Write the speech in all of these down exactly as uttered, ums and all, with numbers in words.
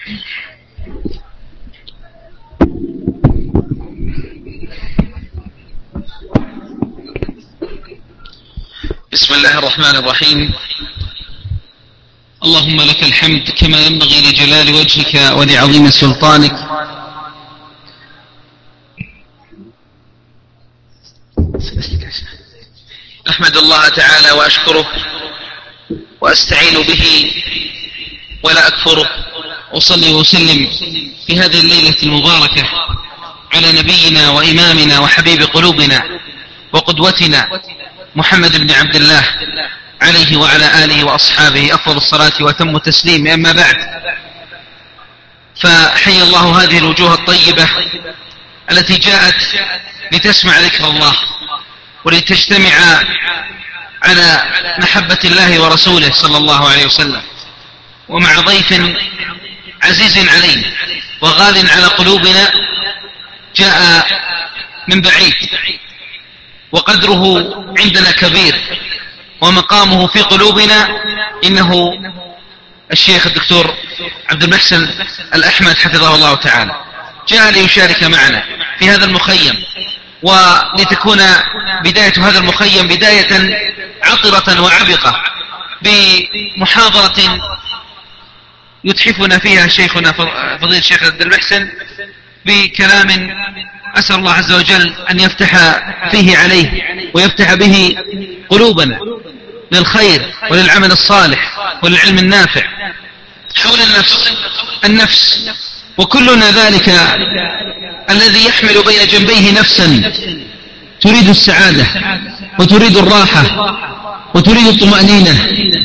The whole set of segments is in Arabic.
بسم الله الرحمن الرحيم. اللهم لك الحمد كما ينبغي لجلال وجهك ولعظيم سلطانك. أحمد الله تعالى وأشكره وأستعين به ولا أكفره. أصلي وسلم في هذه الليلة المباركة على نبينا وإمامنا وحبيب قلوبنا وقدوتنا محمد بن عبد الله عليه وعلى آله وأصحابه أفضل الصلاة وتم التسليم. أما بعد، فحي الله هذه الوجوه الطيبة التي جاءت لتسمع ذكر الله ولتجتمع على محبة الله ورسوله صلى الله عليه وسلم، ومع ضيف عزيز علينا وغال على قلوبنا جاء من بعيد، وقدره عندنا كبير ومقامه في قلوبنا. إنه الشيخ الدكتور عبد المحسن الأحمد حفظه الله تعالى، جاء ليشارك معنا في هذا المخيم، ولتكون بداية هذا المخيم بداية عطرة وعبقة بمحاضرة يتحفنا فيها شيخنا فضيلة الشيخ عبد المحسن بكلام أسأل الله عز وجل أن يفتح فيه عليه ويفتح به قلوبنا للخير وللعمل الصالح وللعلم النافع حول النفس النفس وكلنا ذلك الذي يحمل بين جنبيه نفسا تريد السعادة وتريد الراحة وتريد الطمأنينة،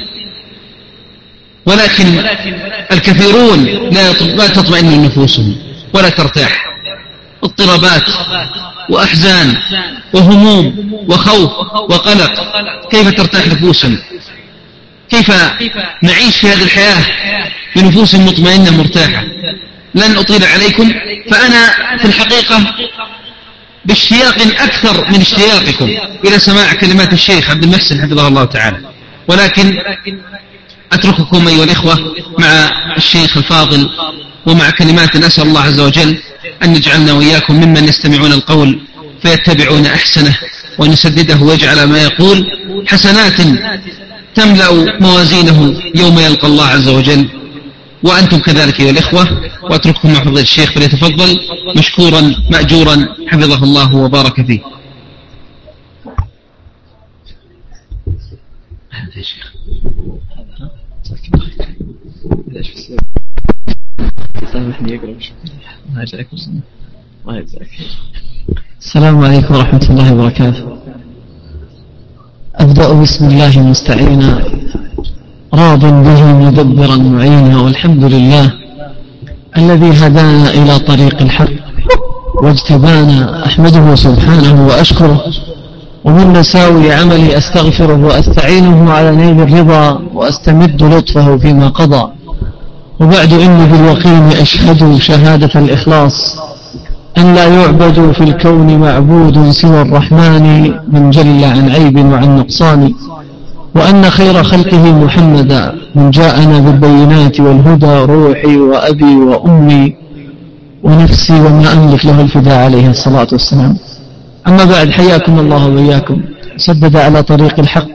ولكن الكثيرون لا تطمئن نفوسهم ولا ترتاح، اضطرابات وأحزان وهموم وخوف وقلق. كيف ترتاح نفوسنا؟ كيف نعيش في هذه الحياة بنفوس مطمئنة مرتاحة؟ لن أطيل عليكم، فأنا في الحقيقة باشتياق أكثر من اشتياقكم إلى سماع كلمات الشيخ عبد المحسن حفظه الله تعالى، ولكن أترككم أيها الإخوة مع الشيخ الفاضل ومع كلمات أسأل الله عز وجل أن يجعلنا وإياكم ممن يستمعون القول فيتبعون أحسنه، وأن يسدده ويجعل ما يقول حسنات تملأ موازينه يوم يلقى الله عز وجل، وأنتم كذلك يا الإخوة. وأترككم مع فضيلة الشيخ فليتفضل مشكورا مأجورا حفظه الله وبارك فيه. السلام عليكم ورحمة الله وبركاته. أبدأ بسم الله مستعينا راض به مدبرا معينا، والحمد لله الذي هدانا إلى طريق الحق واجتبانا، أحمده سبحانه وأشكره، ومن مساوي عملي أستغفره وأستعينه على نيل الرضا وأستمد لطفه فيما قضى. وبعد إني باليقين أشهد شهادة الإخلاص أن لا يعبد في الكون معبود سوى الرحمن من جل عن عيب وعن نقصان، وأن خير خلقه محمدا من جاءنا بالبينات والهدى، روحي وأبي وأمي ونفسي وما أملك له الفداء عليه الصلاة والسلام. أما بعد، حياكم الله وإياكم سدد على طريق الحق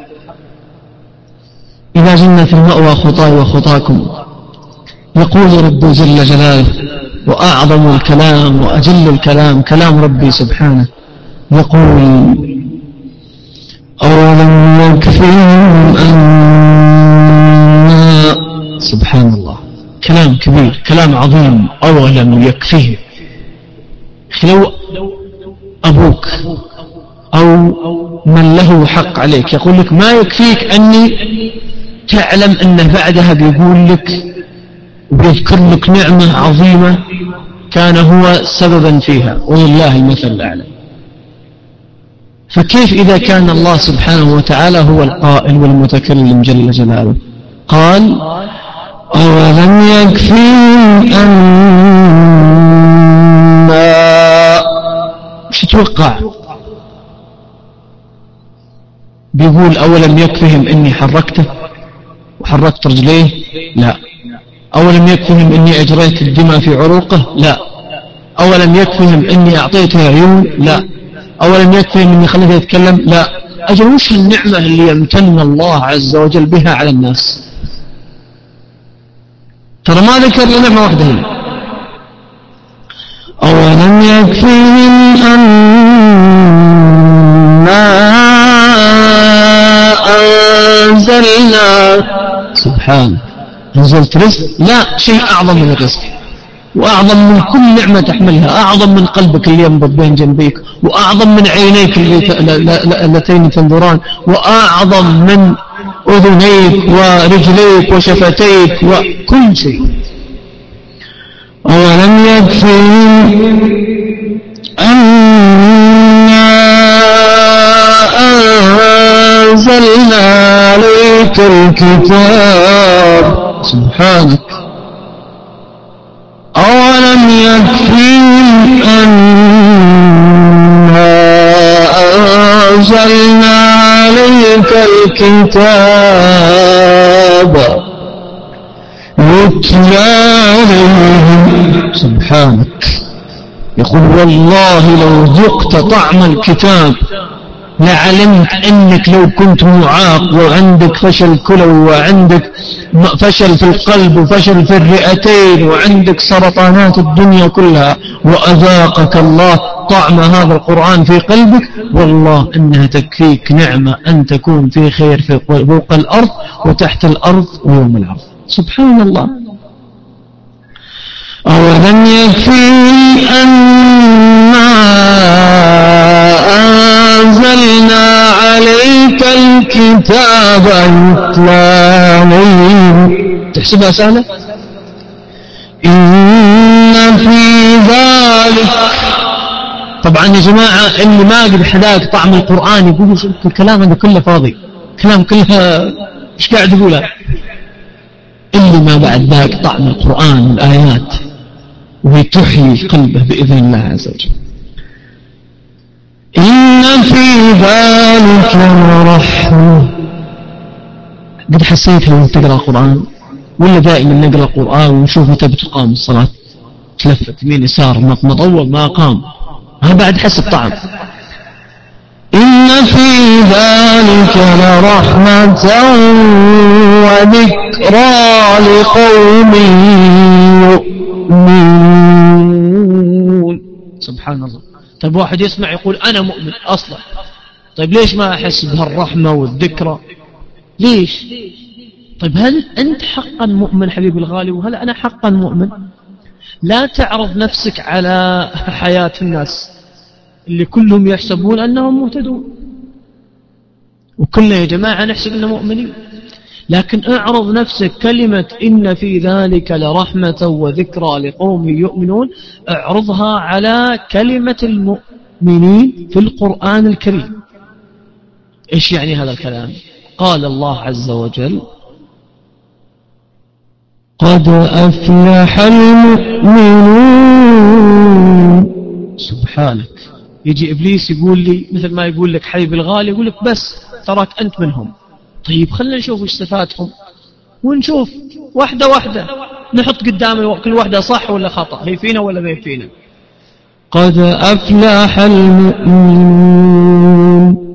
إلى جنة المأوى خطاي وخطاكم. يقول رب جل جلاله، وأعظم الكلام وأجل الكلام كلام ربي سبحانه، يقول: أولم يكفيهم أن سبحان الله، كلام كبير، كلام عظيم. أولم يكفيهم، لو أبوك أو من له حق عليك يقول لك ما يكفيك أني تعلم أنه بعدها بيقول لك وبيذكر لك نعمة عظيمة كان هو سببا فيها، ولله المثل الأعلى. فكيف إذا كان الله سبحانه وتعالى هو القائل والمتكلم جل جلاله؟ قال: أولم يكفيهم أنا، مش تتوقع بيقول أولم يكفيهم إني حركته وحركت رجليه؟ لا، أولم يكفهم إني أجريت الدماء في عروقه؟ لا. أولم يكفهم إني أعطيته عيون؟ لا. أولم يكفهم إني خليته يتكلم؟ لا. أجل وش النعمة اللي يمتن الله عز وجل بها على الناس؟ ترى ما ذكر لنا نعمة واحدة هنا. أولم يكفهم أنا أنزلنا، سبحان، أنزلت رزق؟ لا، شيء أعظم من الرزق، وأعظم من كل نعمة تحملها، أعظم من قلبك اللي ينبض بين جنبيك، وأعظم من عينيك اللتين تنظران، وأعظم من أذنيك ورجليك وشفتيك وكل شيء. أولم يكفهم أنا أنزلنا عليك الكتاب، سبحانك. أولم يكفهم أنا أنزلنا عليك الكتاب يتلى عليهم، سبحانك. يقول والله لو ذقت طعم الكتاب لعلمت أنك لو كنت معاق وعندك فشل كلوي وعندك فشل في القلب وفشل في الرئتين وعندك سرطانات الدنيا كلها وأذاقك الله طعم هذا القرآن في قلبك، والله إنها تكفيك نعمة أن تكون في خير في فوق الأرض وتحت الأرض ويوم العرض. سبحان الله. أولم يكفيهم أنا أنزلنا عليك الكتاب يتلى عليهم، تحسبها سهلة؟ إن في ذلك، طبعا يا جماعة اللي ما قد حداك طعم القرآن يقولوا الكلام هذا كله فاضي، كلام كله إيش قاعد يقولها؟ اللي ما بعد ذاك طعم القرآن والآيات وهي تحيي قلبه بإذن الله عز وجل. إن في ذلك لرحمة. قد حسيت لما تقرأ القرآن ولا دائما نقرأ القرآن ونشوف متى بتقام الصلاة تلفت يمين يسار مطول ما قام، ما بعد حس الطعم. إن في ذلك لرحمة وذكرى لقوم يؤمنون. سبحان الله. طيب واحد يسمع يقول أنا مؤمن أصلا، طيب ليش ما أحس بهالرحمة والذكرى؟ ليش؟ طيب هل أنت حقا مؤمن حبيبي الغالي؟ وهل أنا حقا مؤمن؟ لا تعرض نفسك على حياة الناس اللي كلهم يحسبون أنهم مهتدون، وكلنا يا جماعة نحسب أننا مؤمنين، لكن اعرض نفسك. كلمة إن في ذلك لرحمة وذكرى لقوم يؤمنون اعرضها على كلمة المؤمنين في القرآن الكريم. إيش يعني هذا الكلام؟ قال الله عز وجل قد أفلح المؤمنون. سبحانك. يجي إبليس يقول لي مثل ما يقول لك حبيب الغالي، يقول لك بس تراك أنت منهم. طيب خلنا نشوف إيش صفاتهم ونشوف واحدة واحدة نحط قدام كل واحدة صح ولا خطأ، هي فينا ولا ما فينا. قد أفلح المؤمنون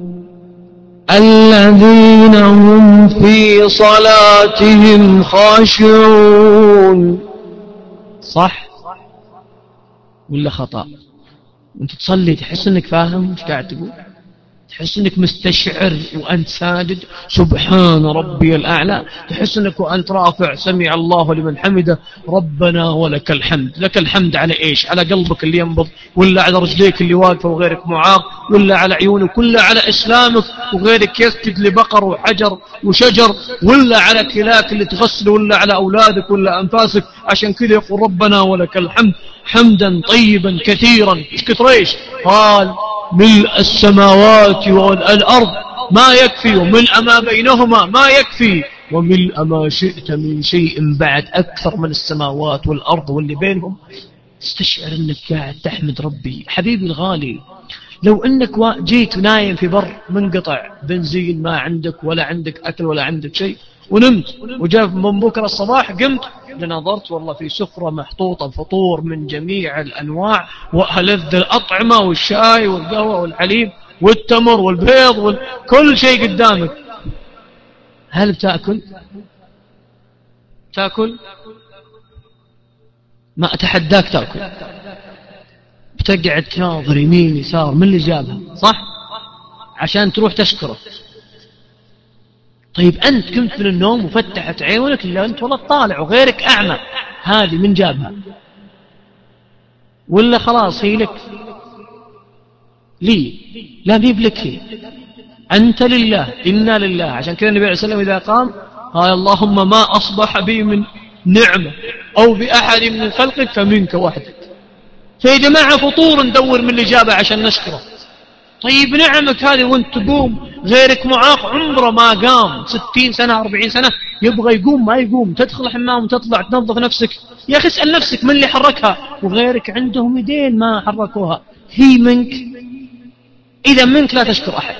الذين هم في صلاتهم خاشعون. صح ولا خطأ؟ وانت تصلي تحس انك فاهم ايش قاعد تقول، تحس انك مستشعر وانت ساجد سبحان ربي الاعلى، تحس انك وانت رافع سمع الله لمن حمده ربنا ولك الحمد. لك الحمد على ايش؟ على قلبك اللي ينبض، ولا على رجليك اللي واقفه وغيرك معاق، ولا على عيونك، ولا على اسلامك وغيرك يسجد لبقر وحجر وشجر، ولا على كلاك اللي تغسل، ولا على اولادك ولا انفاسك. عشان كذا يقول ربنا ولك الحمد حمدا طيبا كثيرا. ايش كثر ايش؟ قال ملء السماوات والأرض ما يكفي، وملء ما بينهما ما يكفي، وملء ما شئت من شيء بعد، أكثر من السماوات والأرض واللي بينهم. استشعر أنك قاعد تحمد ربي. حبيبي الغالي، لو أنك جيت نايم في بر منقطع بنزين، ما عندك ولا عندك أكل ولا عندك شيء، ونمت، وجاء من بكرة الصباح قمت نظرت والله في سفرة محطوطة فطور من جميع الأنواع وألذ الأطعمة والشاي والقهوة والحليب والتمر والبيض وكل شيء قدامك، هل بتأكل؟ تأكل؟ ما أتحداك تأكل، بتقعد تناظر يمين يسار من اللي جابها، صح؟ عشان تروح تشكره. طيب أنت كنت من النوم وفتحت عيونك إلا أنت والله طالع وغيرك أعمى، هذه من جابها؟ ولا خلاص هي لك؟ لي لا بيب لك هي، أنت لله إنا لله. عشان كذا النبي عليه الصلاة والسلام إذا قام قال اللهم ما أصبح بي من نعمة أو بأحد من خلقك فمنك وحدك. فيا جماعة فطور ندور من اللي جابه عشان نشكره. طيب نعمك هذه وانت تقوم، غيرك معاق عمره ما قام ستين سنة أربعين سنة يبغى يقوم ما يقوم، تدخل حمام وتطلع تنظف نفسك، يا أخي اسأل نفسك من اللي حركها، وغيرك عندهم يدين ما حركوها، هي منك. إذا منك لا تشكر أحد،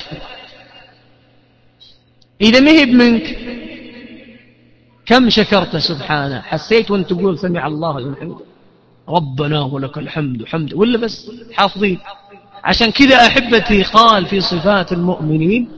إذا مهب منك كم شكرت سبحانه؟ حسيت وانت تقول سمع الله لمن حمده ربنا ولك الحمد حمد، ولا بس حافظين؟ عشان كذا أحبتي قال في صفات المؤمنين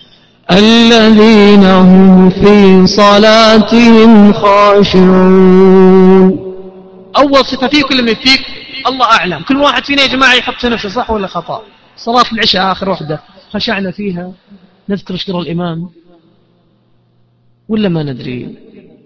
الذين هم في صلاتهم خاشعون. أول صفة فيه كل من فيك الله أعلم. كل واحد فينا يا جماعة يحط نفسه صح ولا خطأ. صلاة العشاء آخر وحدة خشعنا فيها نذكر شكر الإمام ولا ما ندري؟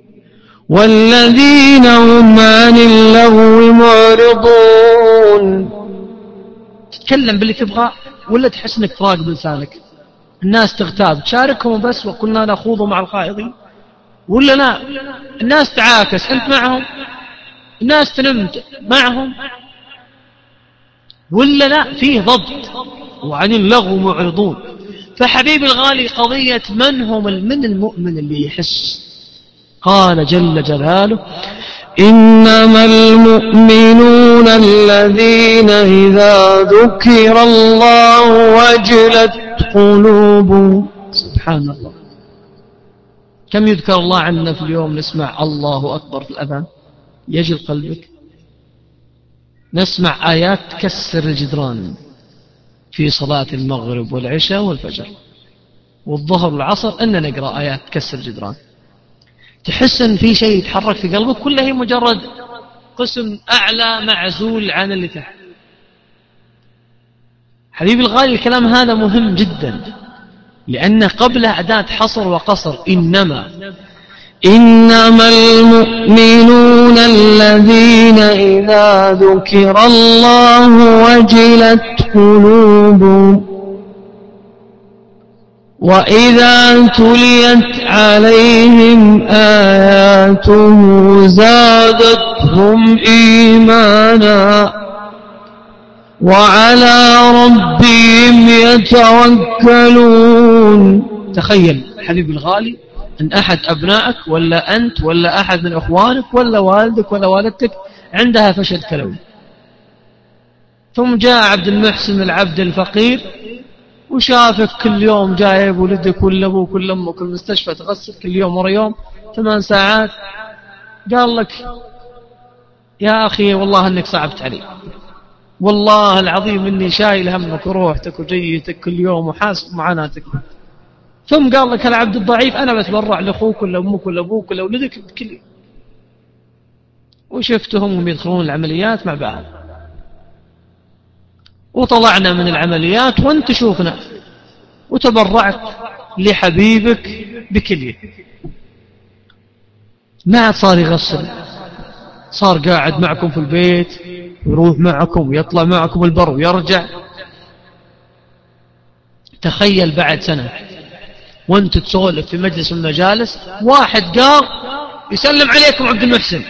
والذين هم عن اللغو معرضون. تتكلم باللي تبغى ولا تحس انك تراقب لسانك؟ الناس تغتاب تشاركهم بس وكنا نخوض مع الخائضين، ولا لا؟ الناس تعاكس انت معهم، الناس تنم معهم، ولا لا؟ فيه ضبط. وعن اللغو معرضون. فحبيب الغالي قضية من هم من المؤمن اللي يحس؟ قال جل جلاله إنما المؤمنون الذين إذا ذكر الله وجلت قلوبهم. سبحان الله. كم يذكر الله عنا في اليوم نسمع الله أكبر في الأذان يجل قلبك؟ نسمع آيات تكسر الجدران في صلاة المغرب والعشاء والفجر والظهر والعصر، أن نقرأ آيات تكسر الجدران، تحس أن في شيء يتحرك في قلبك، كلها هي مجرد قسم أعلى معزول عن اللي تحت. حبيبي الغالي الكلام هذا مهم جدا، لأن قبله أداة حصر وقصر. إنما إنما المؤمنون الذين إذا ذكر الله وجلت قلوبهم وإذا تليت عليهم آياته زادتهم إيمانا وعلى ربهم يتوكلون. تخيل حبيبي الغالي أن أحد أبنائك ولا أنت ولا أحد من أخوانك ولا والدك ولا والدتك عندها فشل كلوي، ثم جاء عبد المحسن العبد الفقير وشافك كل يوم جايب ولدك ولا أبوك ولا أمك المستشفى تغسل كل يوم ورا يوم ثمان ساعات، قال لك يا أخي والله أنك صعبت علي، والله العظيم إني شايل همك وروحتك وجيتك كل يوم وحاسب معاناتك. ثم قال لك العبد الضعيف أنا بتبرع لأخوك ولا أمك ولا أبوك ولا ولدك بكل، وشفتهم يدخلون العمليات مع بعض، وطلعنا من العمليات وانت شوفنا وتبرعت لحبيبك بكلية. ما عاد صار يغسل، صار قاعد معكم في البيت ويروح معكم ويطلع معكم البر ويرجع. تخيل بعد سنة وانت تسولف في مجلس من المجالس واحد قال يسلم عليكم عبد المحسن،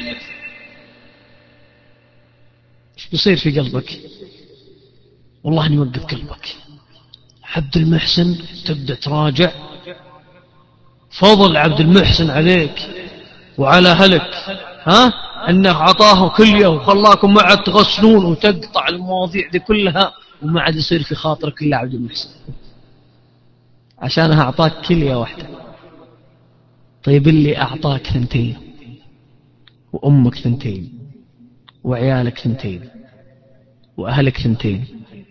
ايش بيصير في قلبك؟ والله أن يوقف قلبك. عبد المحسن تبدأ تراجع فضل عبد المحسن عليك وعلى هلك، ها أنه عطاه كلية وخلاكم ما عاد تغسلون وتقطع المواضيع دي كلها، وما عاد يصير في خاطرك إلا عبد المحسن عشانها أعطاك كلية واحدة. طيب اللي أعطاك ثنتين وأمك ثنتين وعيالك ثنتين وأهلك ثنتين،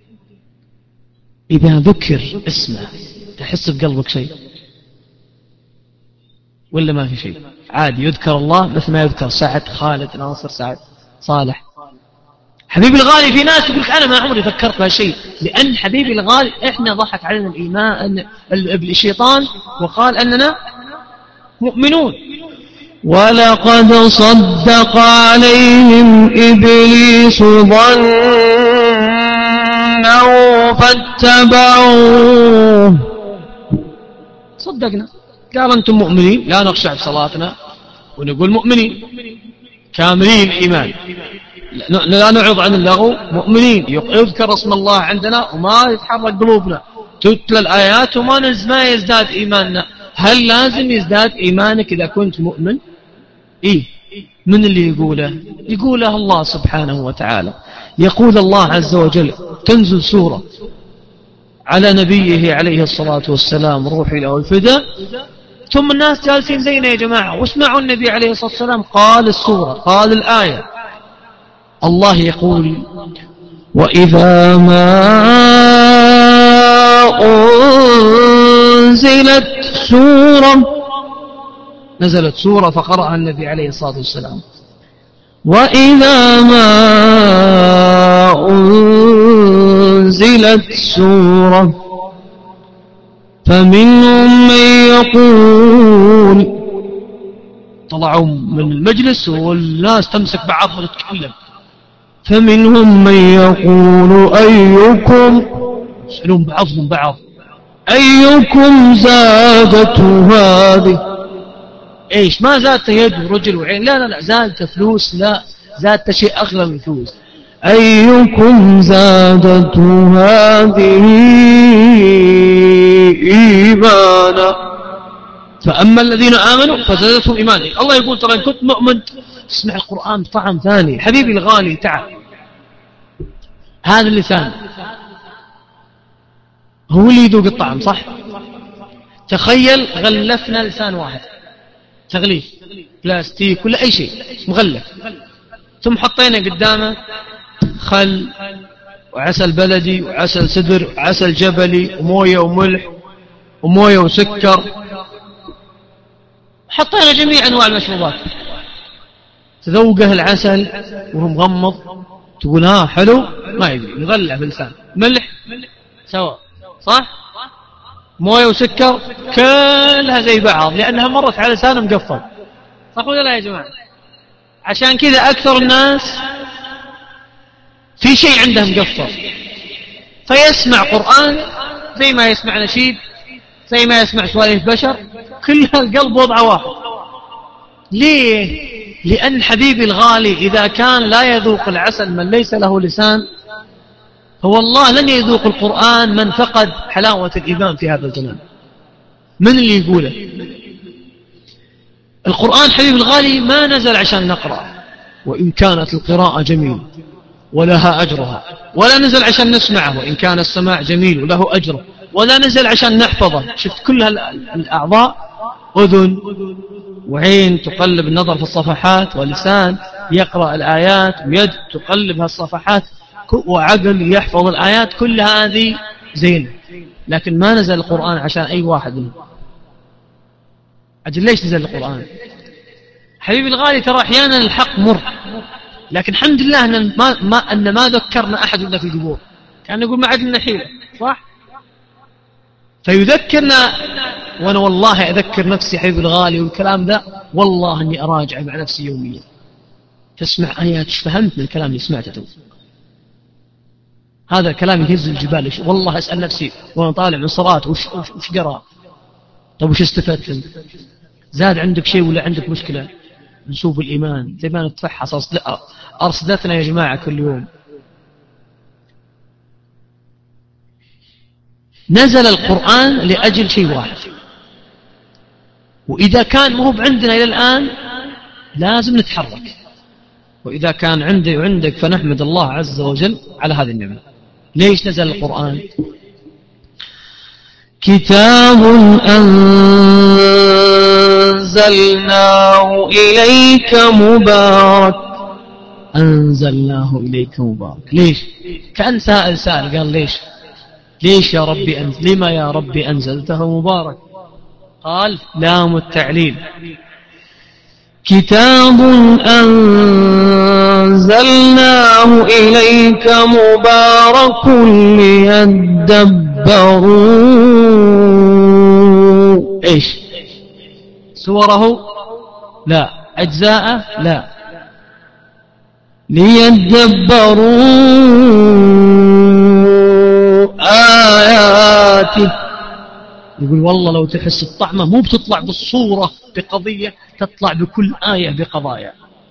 إذا ذكر اسمه تحس بقلبك شيء ولا ما في شيء؟ عادي يذكر الله مثل ما يذكر سعد، خالد، ناصر، سعد، صالح. حبيبي الغالي في ناس يقول أنا ما عمري فكرت بهالشيء، لأن حبيبي الغالي إحنا ضحك علينا الإيمان الشيطان وقال أننا مؤمنون. ولقد صدق عليهم إبليس ظنه فاتبعوه. صدقنا، قال أنتم مؤمنين لا نخشع في صلاتنا ونقول مؤمنين كاملين الإيمان، لا نعرض عن اللغو، مؤمنين يذكر اسم الله عندنا وما يتحرك قلوبنا، تتلى الآيات وما ما يزداد إيماننا. هل لازم يزداد إيمانك إذا كنت مؤمن؟ إيه، من اللي يقوله؟ يقوله الله سبحانه وتعالى. يقول الله عز وجل، تنزل سورة على نبيه عليه الصلاة والسلام روحي له الفداء، ثم الناس جالسين زينا يا جماعة واسمعوا النبي عليه الصلاة والسلام قال السورة قال الآية. الله يقول وإذا ما أنزلت سورة، نزلت سورة فقرأها النبي عليه الصلاة والسلام، وإذا ما أنزلت سورة فمنهم من يقول، طلعوا من المجلس والناس تمسك بعضها وتتكلم، فمنهم من يقول أيكم، يسألون بعضهم بعض أيكم زادته هذه، ايش ما زادت يد ورجل وعين، لا لا لا زادت فلوس، لا زادت شيء أغلى من فلوس، أيكم زادته هذه إيمانا. فأما الذين آمنوا فزادتهم إيمانا. الله يقول ترى إن كنت مؤمن اسمع القرآن بطعم ثاني. حبيبي الغالي تعال، هذا اللسان هو اللي يذوق الطعم صح؟ تخيل غلفنا لسان واحد تغليف بلاستيك ولا أي شيء مغلف، ثم حطينا قدامه خل وعسل بلدي وعسل سدر وعسل جبلي وموية وملح وموية وسكر، حطينا جميع أنواع المشروبات، تذوقه العسل وهو مغمض تقول ها حلو، ما يدري مغلع باللسان، ملح سواء صح، موية وسكر كلها زي بعض لأنها مرت على لسانه مقفل، صح ولا لا يا جماعة؟ عشان كذا أكثر الناس في شيء عنده مقفل، فيسمع قرآن زي ما يسمع نشيد زي ما يسمع سواليف بشر، كلها القلب وضع واحد. ليه؟ لأن حبيبي الغالي إذا كان لا يذوق العسل من ليس له لسان، فوالله لن يذوق القرآن من فقد حلاوة الإيمان في هذا الزمان. من اللي يقوله؟ القرآن حبيبي الغالي ما نزل عشان نقرأ، وإن كانت القراءة جميلة ولها أجرها، ولا نزل عشان نسمعه وإن كان السماع جميل وله أجره، ولا نزل عشان نحفظه. شفت كل الأعضاء، أذن وعين تقلب النظر في الصفحات، ولسان يقرأ الآيات، ويد تقلب هالصفحات، وعقل يحفظ الآيات، كل هذه زين. لكن ما نزل القرآن عشان أي واحد منهم. أجل ليش نزل القرآن؟ حبيبي الغالي ترى أحيانا الحق مر، لكن الحمد لله أن ما, ما, أن ما ذكرنا أحد إلا في القبور، كان نقول ما عاد لنا حيلة صح؟ فيذكرنا. وأنا والله أذكر نفسي حبيبي الغالي والكلام ذا والله أني أراجع مع نفسي يوميا، تسمع آيات ايش فهمت من الكلام اللي سمعته؟ هذا كلام يهز الجبال. والله أسأل نفسي وأنا طالع من صلاة وش, وش قرأ؟ طب وش استفدت انت؟ زاد عندك شيء ولا عندك مشكلة؟ نسوب الإيمان زي ما نتفحص أرصدتنا يا جماعة كل يوم. نزل القرآن لأجل شيء واحد، وإذا كان مو عندنا إلى الآن لازم نتحرك، وإذا كان عندي وعندك فنحمد الله عز وجل على هذه النعمة. ليش نزل القرآن؟ كتاب أنزلناه أنزلناه إليك مبارك. أنزلناه إليك مبارك. ليش؟ كأن سائل سائل قال ليش ليش يا ربي أنزل، لما يا ربي أنزلته مبارك؟ قال لام التعليل. كتاب أنزلناه إليك مبارك ليدبروا إيش سوره؟ لا. أجزاءه؟ لا. ليدبروا آياته. يقول والله لو تحس الطعمة مو بتطلع بالصورة بقضية، تطلع بكل آية بقضايا.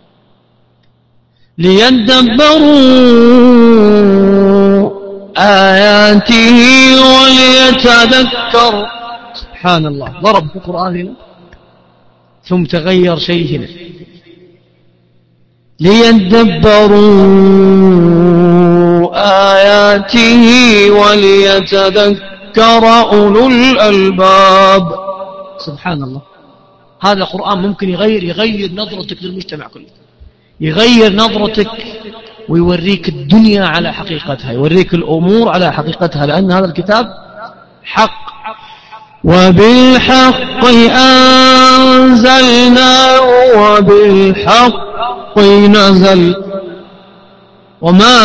ليدبروا آياته وليتذكر. سبحان الله، ضرب في القرآن هنا ثم تغير شيء هنا. ليدبروا آياته وليتذكر أولو الألباب. سبحان الله، هذا القرآن ممكن يغير يغير نظرتك للمجتمع كله، يغير نظرتك ويوريك الدنيا على حقيقتها، يوريك الأمور على حقيقتها، لأن هذا الكتاب حق. وبالحق أنزلناه وبالحق نزل وما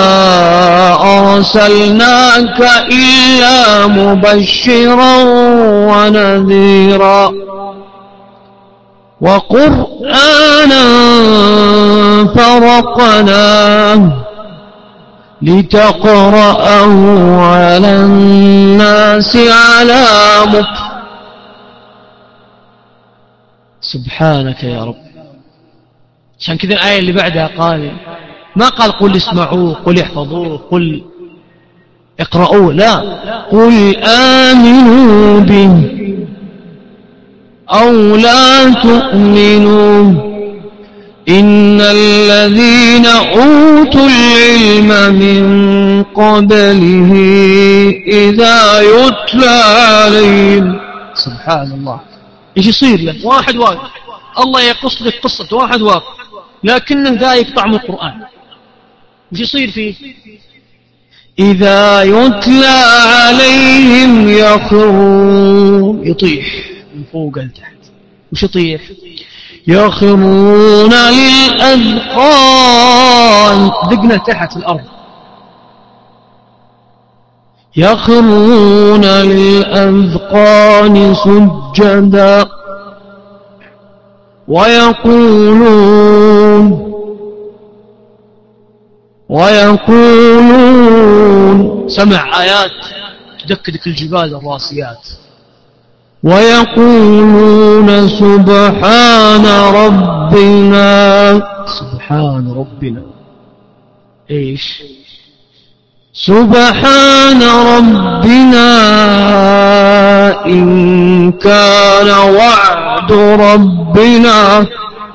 أرسلناك إلا مبشرا ونذيرا وقرآنا فرقناه لتقرأه على الناس على مكث. سبحانك يا رب. عشان كذا الآية اللي بعدها قال ما قال قل اسمعوه قل احفظوه قل اقرأوه، لا، قل آمنوا به أو لا تؤمنوا إن الذين أوتوا العلم من قبله إذا يتلى عليهم. سبحان الله، إيش يصير لك؟ واحد واقف الله يقص لك قصة واحد واقف لكنه ذايق طعم القرآن، إيش يصير فيه؟ إذا يتلى عليهم يخرون، يطيح من فوق لتحت. وش يطيح؟ يخرون للأذقان، دقنا تحت الأرض. يخرون للأذقان سجدا ويقولون ويقولون سمع آيات تدكدك الجبال الراسيات. ويقولون سبحان ربنا، سبحان ربنا ايش؟ سبحان ربنا إن كان وعد ربنا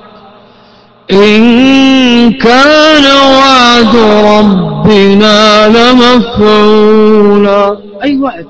إن كان وعد ربنا لمفعولا. أي وعد؟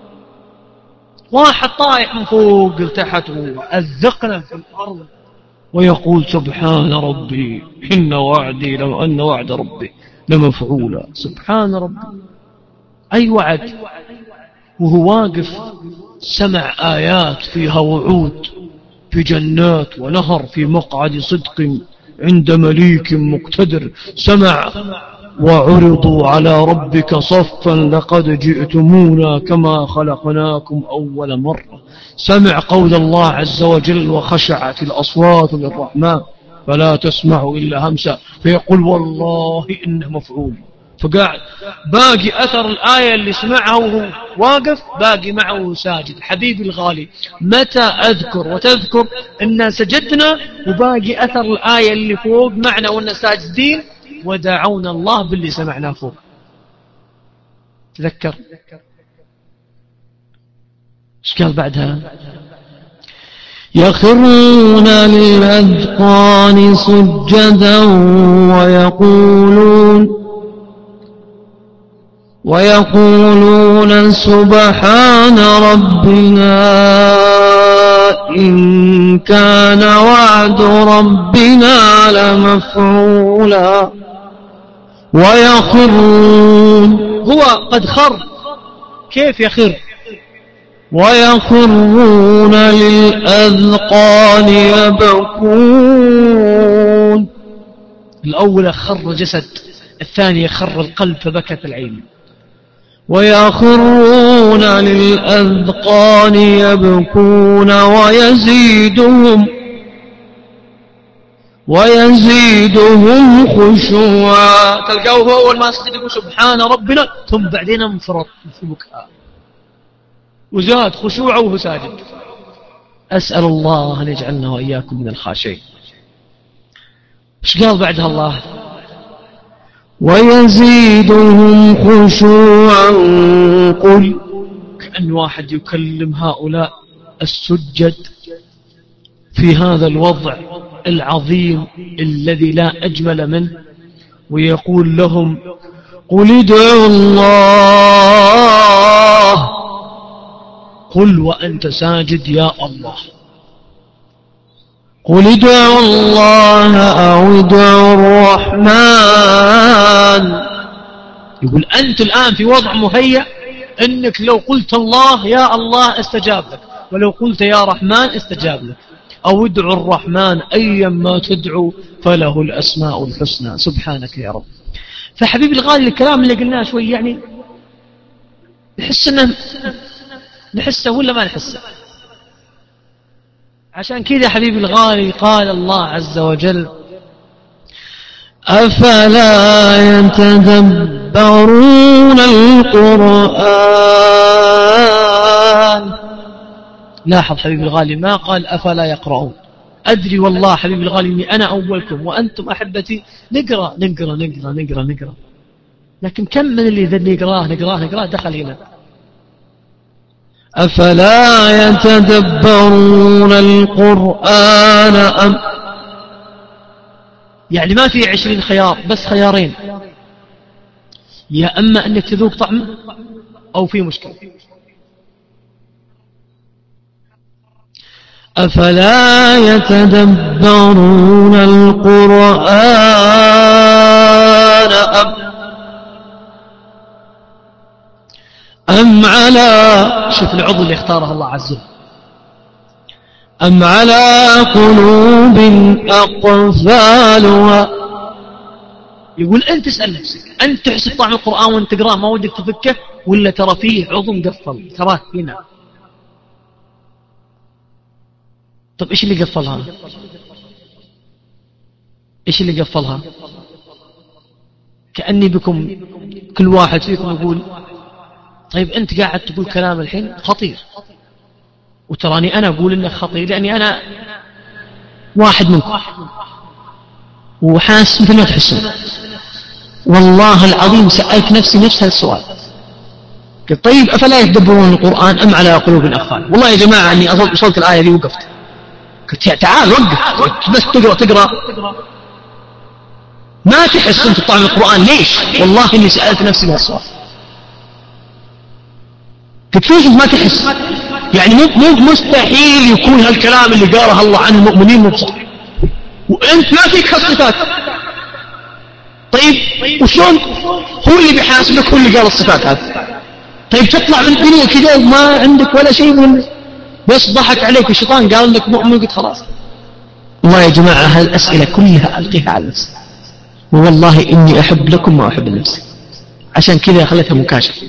واحد طايح من فوق لتحت وأذقنا في الأرض ويقول سبحان ربي إن وعدي لو أن وعد ربي لمفعولا. سبحان ربي، أي وعد؟ وهو واقف سمع آيات فيها وعود في جنات ونهر في مقعد صدق عند مليك مقتدر. سمع وعرضوا على ربك صفا لقد جئتمونا كما خلقناكم أول مرة. سمع قول الله عز وجل وخشعت الأصوات للرحمن فلا تسمع إلا همسا فيقول والله إنه مفعول. فقاعد باقي أثر الآية اللي سمعها وهو واقف باقي معه ساجد. حبيبي الغالي، متى أذكر وتذكر أن سجدنا وباقي أثر الآية اللي فوق معنا وأن ساجدين ودعونا الله باللي سمعناه فوق؟ تذكر ايش قال بعدها؟ يخرون للأذقان سجدا ويقولون ويقولون سبحان ربنا إن كان وعد ربنا لمفعولا ويخرون. هو قد خر، كيف يخر؟ ويخرون للأذقان يبكون. الأول خر جسد، الثاني خر القلب فبكت العين. ويخرون للأذقان يبكون ويزيدهم ويزيدهم خشوعا. تلقوه أول ما سجد يقول سبحان ربنا، ثم بعدين انفرط في بكاء وزاد خشوعه وهو ساجد. أسأل الله أن يجعلنا وإياكم من الخاشعين. ايش قال بعدها الله؟ ويزيدهم خشوعا. قل كأن واحد يكلم هؤلاء السجد في هذا الوضع العظيم الذي لا أجمل منه، ويقول لهم قل ادعوا الله. قل وأنت ساجد يا الله. قل ادعوا الله أو ادعوا الرحمن. يقول أنت الآن في وضع مهيأ أنك لو قلت الله يا الله استجاب لك، ولو قلت يا رحمن استجاب لك. أو ادعوا الرحمن، أيا ما تدعو فله الأسماء الحسنى. سبحانك يا رب. فحبيبي الغالي الكلام اللي قلناه شوي يعني نحس انه نحسه ولا ما نحسه؟ عشان كذا حبيبي الغالي قال الله عز وجل أفلا يتدبرون القرآن. لاحظ حبيبي الغالي ما قال أفلا يقرؤون. أدري والله حبيبي الغالي أني أنا أولكم وأنتم أحبتي نقرأ نقرأ نقرأ نقرأ نقرأ، لكن كم من اللي ذا نقراه نقراه نقراه دخل هنا. أفلا يتدبرون القرآن أم يعني ما في عشرين خيار، بس خيارين، يا أما أنك تذوق طعمه أو في مشكلة. أفلا يتدبرون القرآن أم أم على، شوف العضو اللي اختاره الله عز وجل، أم على قلوب أقفالها. يقول أنت اسأل نفسك، أنت تحس بطعم القرآن وأنت تقراه ما ودك تفكه، ولا ترى فيه عضو مقفل تراه هنا؟ طب إيش اللي قفلها؟ إيش اللي قفلها؟ كأني بكم كل واحد فيكم يقول طيب أنت قاعد تقول كلام الحين خطير، وتراني أنا أقول إنك خطير لأني أنا واحد منكم وحاس مثل ما تحسون. والله العظيم سألت نفسي نفس هذا السؤال، قلت طيب أفلا يتدبرون القرآن أم على قلوب أقفال. والله يا جماعة أني وصلت الآية دي وقفت، قلت يا تعال وقف بس تقرأ تقرأ ما تحس أنت بطعم القرآن ليش؟ والله إني سألت نفسي بهذا السؤال، قلت ليش ما تحس؟ يعني مو مستحيل يكون هالكلام اللي قاله الله عن المؤمنين مو بصح، وأنت ما فيك هالصفات. طيب وشون هو اللي بيحاسبك؟ هو اللي قال الصفات هذه. طيب تطلع من الدنيا كذا وما عندك ولا شيء من بس ضحك عليك الشيطان قال لك مؤمن قلت خلاص. والله يا جماعة هالأسئلة كلها ألقيها على نفسي، والله إني أحب لكم ما أحب لنفسي، عشان كذا خلتها مكاشفة.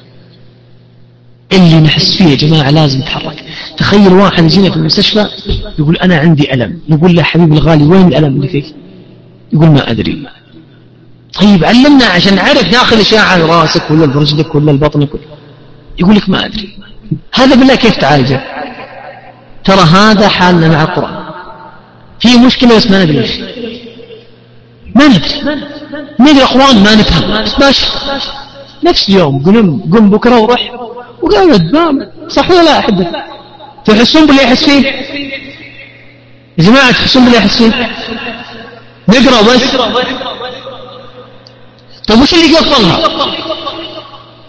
اللي نحس فيه يا جماعة لازم نتحرك. تخيل واحد يجينا في المستشفى يقول أنا عندي ألم، نقول له حبيبي الغالي وين الألم اللي فيك؟ يقول ما أدري. طيب علمنا عشان نعرف ناخذ إشاعة راسك ولا برجلك ولا البطنك، يقول لك ما أدري. هذا بالله كيف تعالجه؟ ترى هذا حالنا مع القرآن، في مشكلة بس ما ندري إيش، ما ندري ندري أخوان ما نفهم بس ماشي نفس اليوم قم قم بكرة وروح وقاعد نام. صح ولا لا أحبك؟ تحسون باللي يحس فيه يا جماعة؟ تحسون باللي يحس فيه؟ نقرأ بس. طيب وش اللي قفلها؟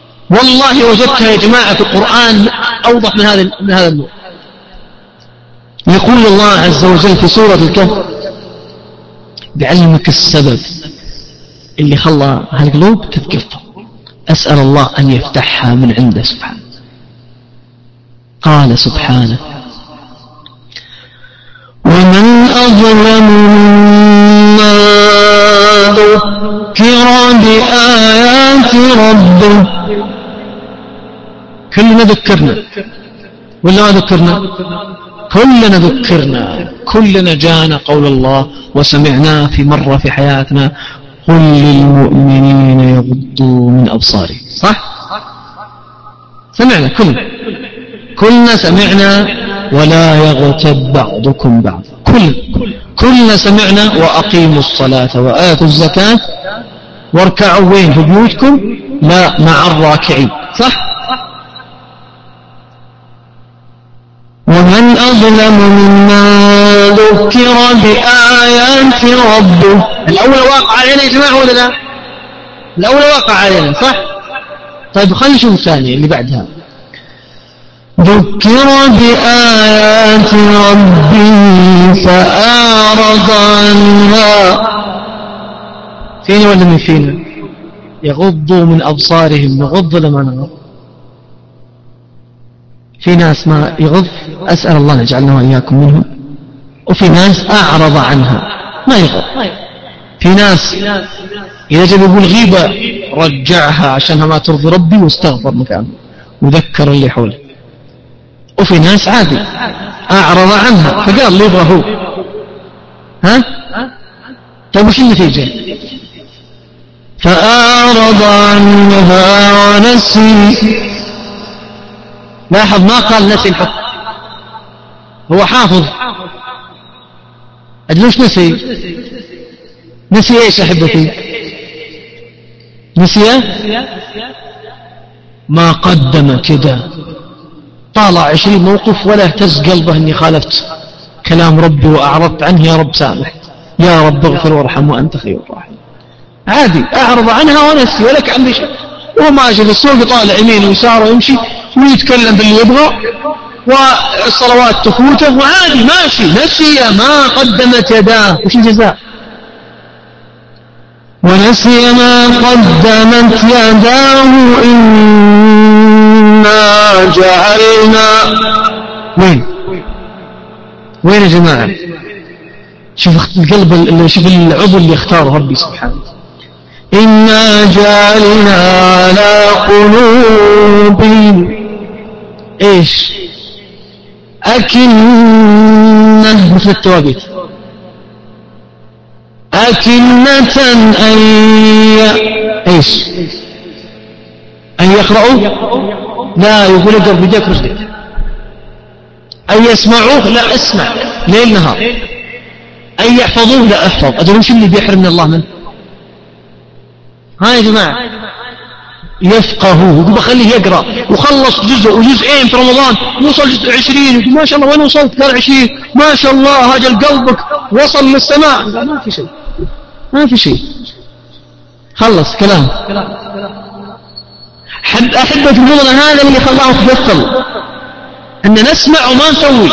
والله وجدتها يا جماعة في القرآن أوضح من هذا من هذا النور. يقول الله عز وجل في سورة الكهف بعلمك السبب اللي خلى هالقلوب تتكفر، أسأل الله أن يفتحها من عنده سبحانه. قال سبحانه: ومن أظلم ممن ذكر بآيات ربه. كلنا ذكرنا ولا ما ذكرنا؟ كلنا ذكرنا، كلنا جانا قول الله وسمعناه في مرة في حياتنا: قل للمؤمنين يغضوا من أبصارهم. صح؟ سمعنا كلنا كلنا سمعنا ولا يغتب بعضكم بعض. كل كلنا سمعنا وأقيموا الصلاة وآتوا الزكاة واركعوا وين؟ في بيوتكم؟ لا، مع الراكعين. صح؟ ومن أظلم ممن ذكر بآيات ربه. الأول واقع علينا يا جماعة ولا لا؟ الأول واقع علينا صح؟ طيب خلينا نشوف الثانية اللي بعدها: ذكر بآيات ربه فأعرض عنها. فينا ولا من فينا؟ يغضوا من أبصارهم. نغض لما نغض؟ في ناس ما يغض، أسأل الله أن يجعلنا وإياكم منهم، وفي ناس أعرض عنها ما يغض. في ناس إذا جب يقول غيبة رجعها عشانها ما ترضي ربي واستغفر مكانه وذكر اللي حوله. وفي ناس عادي أعرض عنها فقال اللي يبغى هو. ها؟ طيب وش النتيجة؟ فأعرض عنها ونسي. لاحظ ما قال نسي الحكم، هو حافظ. أجل وش نسي؟ نسي ايش أحبتي؟ نسي ما قدم كده. طالع عشرين موقف ولا اهتز قلبه اني خالفت كلام ربي وأعرضت عنه، يا رب سامح، يا رب اغفر وارحم وأنت خير الراحمين. عادي أعرض عنها ونسي ولا كان بشيء. وهو ماشي في السوق طالع يمين ويسار ويمشي ويتكلم باللي يبغى والصلوات تفوته وعادي ماشي. نسي ما قدمت يداه. وش الجزاء؟ ونسي ما قدمت يداه إنا جعلنا. وين وين يا جماعة؟ شوف القلب اللي شوف العضو اللي اختاره ربي سبحانه. إنا جعلنا على قلوبهم إيش؟ أكنة، مثل التوابيت، أكنة أن إيش؟ أن يقرأوا؟ لا، يقول اقرأ بيديك رجلك. أن يسمعوه؟ لا، اسمع ليل نهار. أن يحفظوه؟ لا، احفظ. أدرون شو اللي بيحرمنا الله منه؟ ها يا جماعة، يفقهوا. يقول بخليه يقرأ وخلص جزء وجزئين في رمضان وصل جزء عشرين. يقول ما شاء الله وين وصلت؟ قال عشرين. ما شاء الله هاجل قلبك وصل للسماء. ما في شيء، ما في شيء، خلص كلام. حب أحبة الموضوع هذا اللي خلاه تبطل أن نسمع وما نسوي.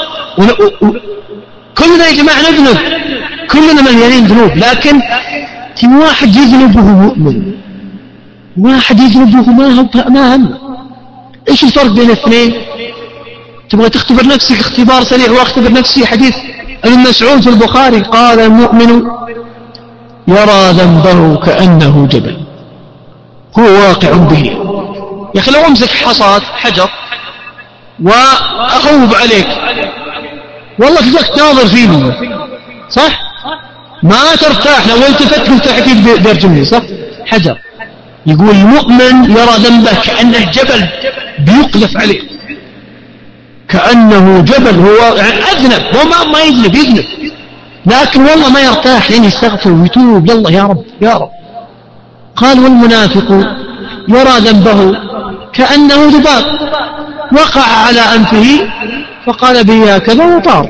كلنا يا جماعة نذنب، كلنا مليانين ذنوب، لكن في واحد يذنب وهو مؤمن، واحد يذنب وهو ما هم ما هم. ايش الفرق بين الاثنين؟ تبغى تختبر نفسك اختبار سريع واختبر نفسي. حديث ابن مسعود في البخاري قال: المؤمن يرى ذنبه كأنه جبل هو واقع به. يا أخي لو أمسك حصاد حجر وأخوب عليك والله تجاك تناظر فيه، صح؟ ما ترتاح. لو التفت من تحت بيرجمني، صح؟ حجر. يقول المؤمن يرى ذنبه كأنه جبل بيقذف عليه، كأنه جبل. هو أذنب، هو ما, ما يذنب يذنب لكن والله ما يرتاح لين يستغفر ويتوب. يلا يا رب يا رب. قال: والمنافق يرى ذنبه كأنه ذباب وقع على أنفه فقال به هكذا وطار.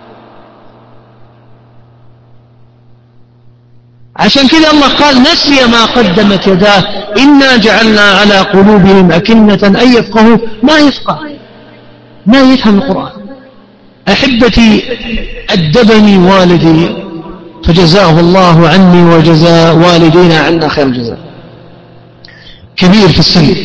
عشان كذا الله قال: نسي ما قدمت يداه إنا جعلنا على قلوبهم أكنة أن يفقهوا. ما يفقه، ما يفهم القرآن. أحبتي أدبني والدي فجزاه الله عني وجزاء والدينا عنا خير الجزاء، كبير في السن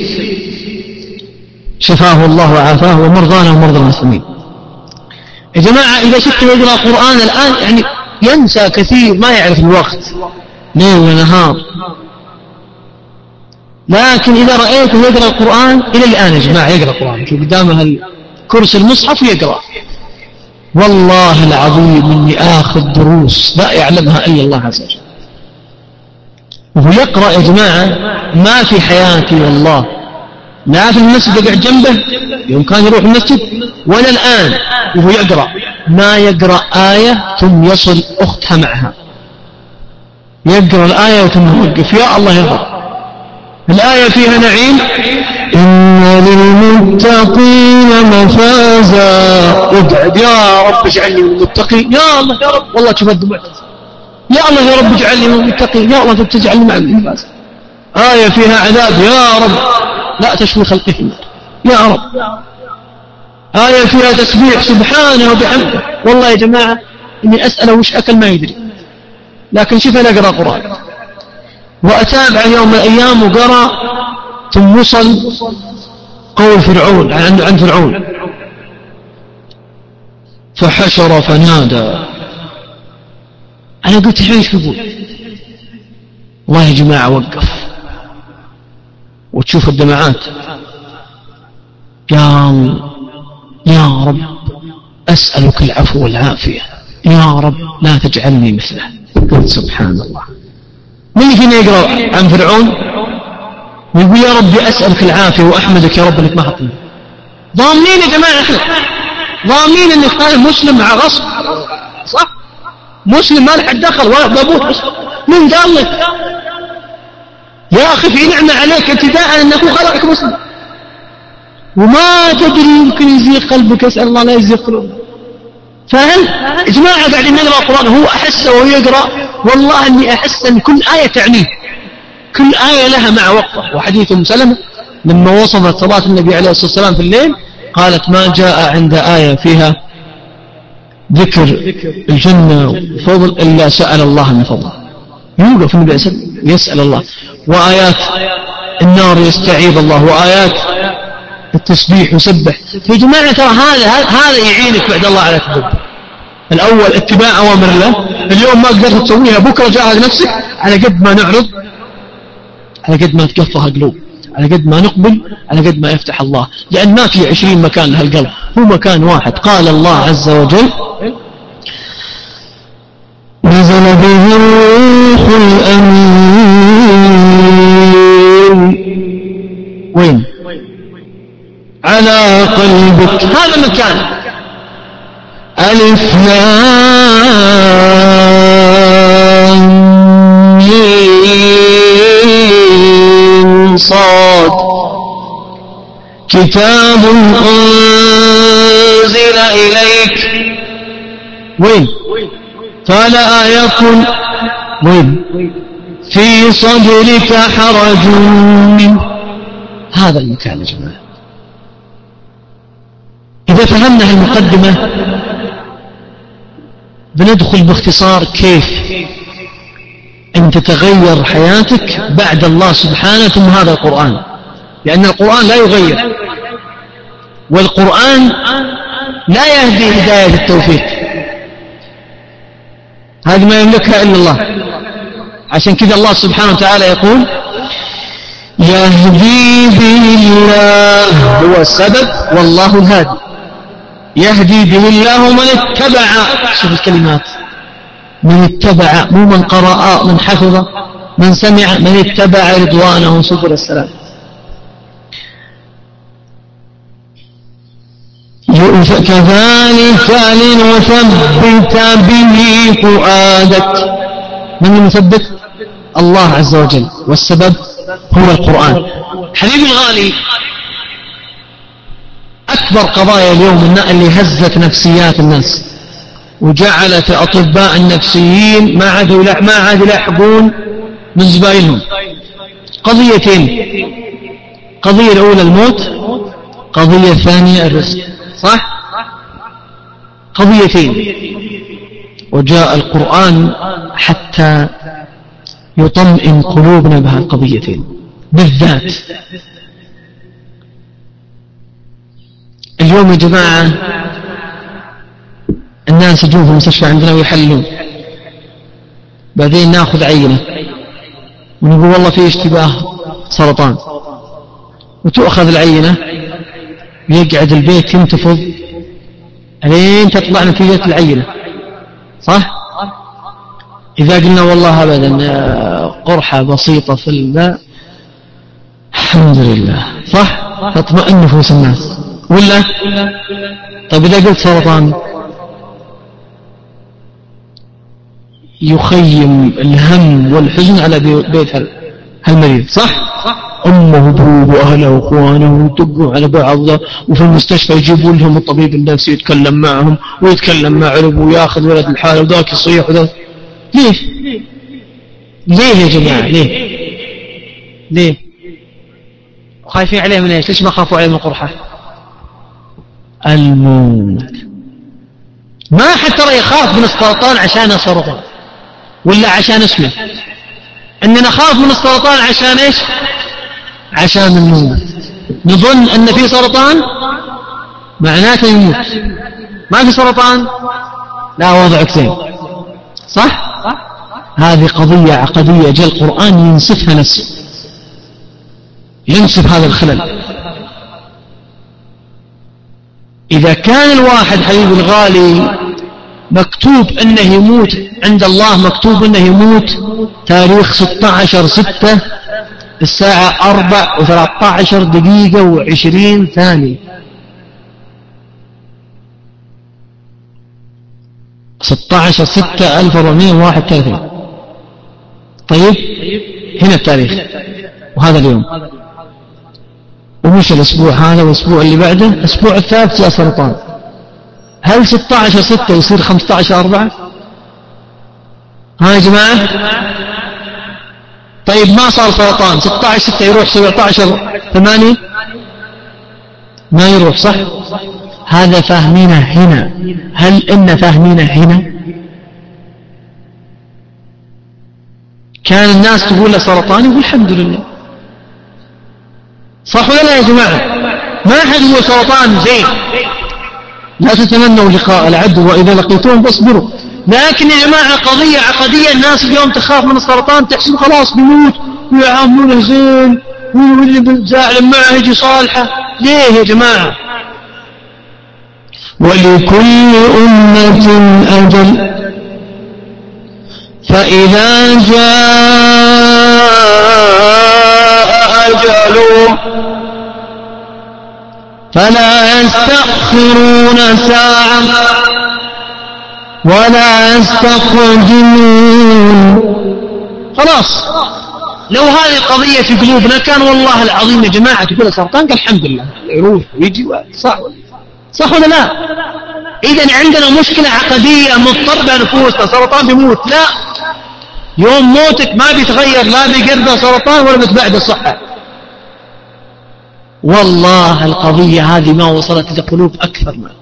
شفاه الله وعافاه ومرضانا ومرضى المسلمين. يا جماعة إذا شفت يقرأ قرآن الآن يعني ينسى كثير، ما يعرف الوقت ليل ونهار، لكن إذا رأيته يقرأ القرآن إلى الآن يا جماعة يقرأ القرآن، شوف قدامه الكرسي المصحف ويقرأ. والله العظيم إني آخذ دروس لا يعلمها إلا الله عز وجل، وهو يقرأ يا جماعة ما في حياتي والله لا في المسجد يقعد جنبه يوم كان يروح المسجد ولا الآن وهو يقرأ ما يقرأ آية ثم يصل أختها معها، يقرأ الآية وثم يوقف يا الله يرضى. الآية فيها نعيم إن للمتقين مفازا، يقعد يا رب اجعلني من المتقين، يا الله يا رب والله شوف الدموع، يا الله يا رب اجعلني من المتقين، يا الله تجعلني مع المفازا. آية فيها عذاب يا رب لا تشوي خلقي في النار يا رب. آية فيها تسبيح سبحانه وبحمده، والله يا جماعة إني أسأله وش أكل ما يدري، لكن شوف أنا أقرأ قرآن وأتابع يوم من الأيام وقرأ ثم وصل قول فرعون عن عن فرعون فحشر فنادى. أنا قلت الحين ايش بقول؟ والله يا جماعة وقف وتشوف الدمعات، يا يا رب أسألك العفو والعافية يا رب لا تجعلني مثله. قلت سبحان الله، من فينا يقرأ عن فرعون ويقول يا ربي أسألك العافية وأحمدك يا رب أنك ما حطني؟ ضامنين يا جماعة احنا ضامنين أنك هذا مسلم مع غصب صح؟ مسلم ما لحد دخل ولا ضبوط، من قال لك يا أخي في نعمة عليك ابتداء أنه خلقك مسلم وما تدري يمكن يزيغ قلبك، أسأل الله لا يزيغ قلوبنا. فهل يا جماعة قاعدين نقرأ القرآن هو أحس وهو يقرأ والله أني أحس أن كل آية تعنيه، كل آية لها مع وقفة. وحديث أم سلمة لما وصفت صلاة النبي عليه الصلاة والسلام في الليل قالت ما جاء عند آية فيها ذكر الجنة وفضل إلا سأل الله من فضله، يوقف النبي يسأل الله، وآيات النار يستعيذ الله، وآيات التسبيح وسبح. يا جماعة ترى هذا هذا يعينك بعد الله على التدبر. الأول اتباع أوامر الله، اليوم ما قدرت تسويها بكرة جاهد نفسك، على قد ما نعرض على قد ما تقفها قلوب، على قد ما نقبل على قد ما يفتح الله، لأن ما في عشرين مكان لهالقلب، هو مكان واحد. قال الله عز وجل نزل به الروح الأمين، وين؟ على قلبك، هذا مكان. ألف لام ميم صاد كتاب أنزل إليك، وين؟ فلا يكن وين في صدرك حرج منه، هذا المكان يا جماعة. إذا فهمنا المقدمة بندخل باختصار كيف أن تتغير حياتك بعد الله سبحانه ثم هذا القرآن، لأن القرآن لا يغير، والقرآن لا يهدي هداية التوفيق، هذه ما يملكها إلا الله. عشان كذا الله سبحانه وتعالى يقول يهدي به الله، هو السبب والله الهادي، يهدي به الله من اتبع، شوف الكلمات، من اتبع، مو من قرأ من حفظ، من سمع، من اتبع رضوانه سبل السلام. كذلك لنثبت به فؤادك، من المثبت؟ الله عز وجل، والسبب هو القرآن. حبيبي الغالي، أكبر قضايا اليوم اللي هزت نفسيات الناس وجعلت أطباء النفسيين ما عادوا ما عادوا يلاحقون من زباينهم قضيتين، قضية الأولى الموت، قضية الثانية الرزق، صح؟ قضيتين، وجاء القرآن حتى يطمئن قلوبنا بها القضيتين بالذات. اليوم يا جماعة الناس يجون في المستشفى عندنا ويحلون، بعدين ناخذ عينة ونقول والله في اشتباه سرطان، وتؤخذ العينة ويقعد البيت ينتفض لين تطلع نتيجة العينة، صح؟ إذا قلنا والله أبدا قرحة بسيطة في الماء الحمد لله، صح؟ تطمئن نفوس الناس، ولا؟ طيب إذا قلت سرطان يخيم الهم والحزن على بيت هالمريض، صح؟ أمه وأبوه وأهله وأخوانه ويدقوا على بعض، وفي المستشفى يجيبون لهم الطبيب النفسي يتكلم معهم ويتكلم مع عربه وياخذ ولد الحالة وذاك يصيح وذاك. ليه؟ ليه يا جماعة؟ ليه؟ ليه؟ خايفين عليه من ايش؟ ليش ما خافوا عليه من القرحة؟ الموت. ما حد ترى يخاف من السرطان عشان سرطان ولا عشان اسمه، اننا نخاف من السرطان عشان ايش؟ عشان الموت. نظن ان في سرطان معناته يموت، ما في سرطان لا وضعك زين، صح؟ هذه قضية عقدية جاء القرآن ينسفها نسف، ينسف هذا الخلل. إذا كان الواحد حبيب الغالي مكتوب أنه يموت عند الله، مكتوب أنه يموت تاريخ ستة عشر ستة الساعة أربع وثلاثة عشر دقيقة وعشرين ثانية، ستة عشر ستة ألف وأربعمائة وواحد وثلاثين. طيب هنا التاريخ وهذا اليوم، ومش الأسبوع هذا والأسبوع اللي بعده، الأسبوع الثالث يا سرطان. هل ستة عشر ستة يصير خمسة عشر أربعة؟ ها يا جماعة؟ طيب ما صار سرطان، ستة عشر ستة يروح سبعة عشر ثمانية؟ ما يروح، صح؟ هذا فاهمينه هنا. هل إن فاهمينه هنا؟ كان الناس تقول له سرطان يقول الحمد لله، صح ولا لا يا جماعة؟ ما أحد يقول سرطان زين، لا تتمنوا لقاء العدو وإذا لقيتوهم فاصبروا. لكن يا جماعة قضية عقدية، الناس اليوم تخاف من السرطان، تحسب خلاص بيموت ويعاملونه زين واللي زاعل معه يجي صالحة. ليه يا جماعة؟ ولكل أمة أجل فإذا جاء أجلهم فلا يستأخرون ساعة ولا يستقدمون. خلاص لو هذه القضية في قلوبنا كان والله العظيم يا جماعة تقول سرطان قال الحمد لله يروح ويجي، صح صح ولا لا؟ إذن عندنا مشكلة عقدية مضطربة نفوسنا، سرطان بيموت، لا، يوم موتك ما بيتغير لا بقربه سرطان ولا بتبعد الصحة. والله القضية هذه ما وصلت إلى قلوب أكثر ما.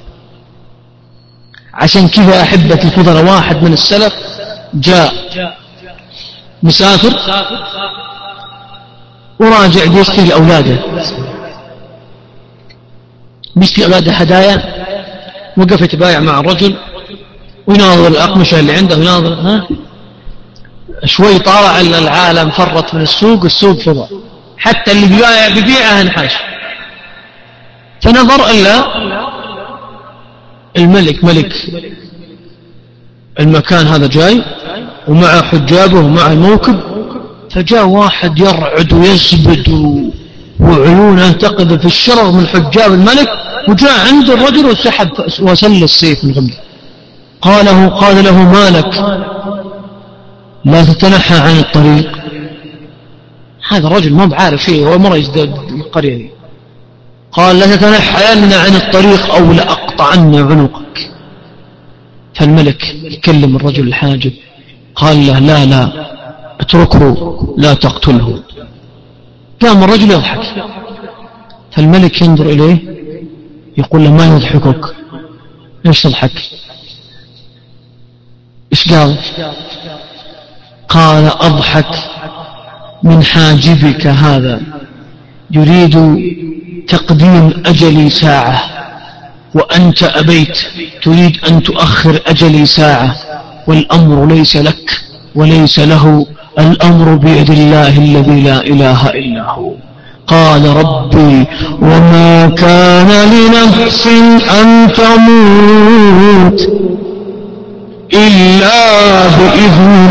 عشان كذا أحبة الفضل، واحد من السلف جاء مسافر وراجع بيشتري لأولاده، بيشتري أولاده هدايا، وقف يتبايع مع الرجل ويناظر الأقمشة اللي عنده ويناظر، ها شوي طالع أن العالم فرط من السوق، السوق فضى، حتى اللي بيبيع بيبيعها انحاش. فنظر إلا الملك، ملك المكان هذا جاي ومع حجابه ومع الموكب، فجاء واحد يرعد ويزبد وعيونه تقذف الشرر من حجاب الملك، وجاء عند الرجل وسحب وسل السيف من غمده. قاله قال له مالك لا تتنحى عن الطريق؟ هذا الرجل ما بعارف فيه، هو مرة يزداد القرية دي. قال لا تتنحين عن الطريق أو لأقطعن عنقك. فالملك يكلم الرجل الحاجب قال له لا لا اتركه لا تقتله. قام الرجل يضحك، فالملك ينظر إليه يقول له ما يضحكك؟ ليش تضحك؟ إيش قال؟ قال أضحك من حاجبك هذا يريد تقديم أجلي ساعة وأنت أبيت تريد أن تؤخر أجلي ساعة، والأمر ليس لك وليس له، الأمر بيد الله الذي لا إله إلا هو. قال ربي وما كان لنفس أن تموت إلا بإذن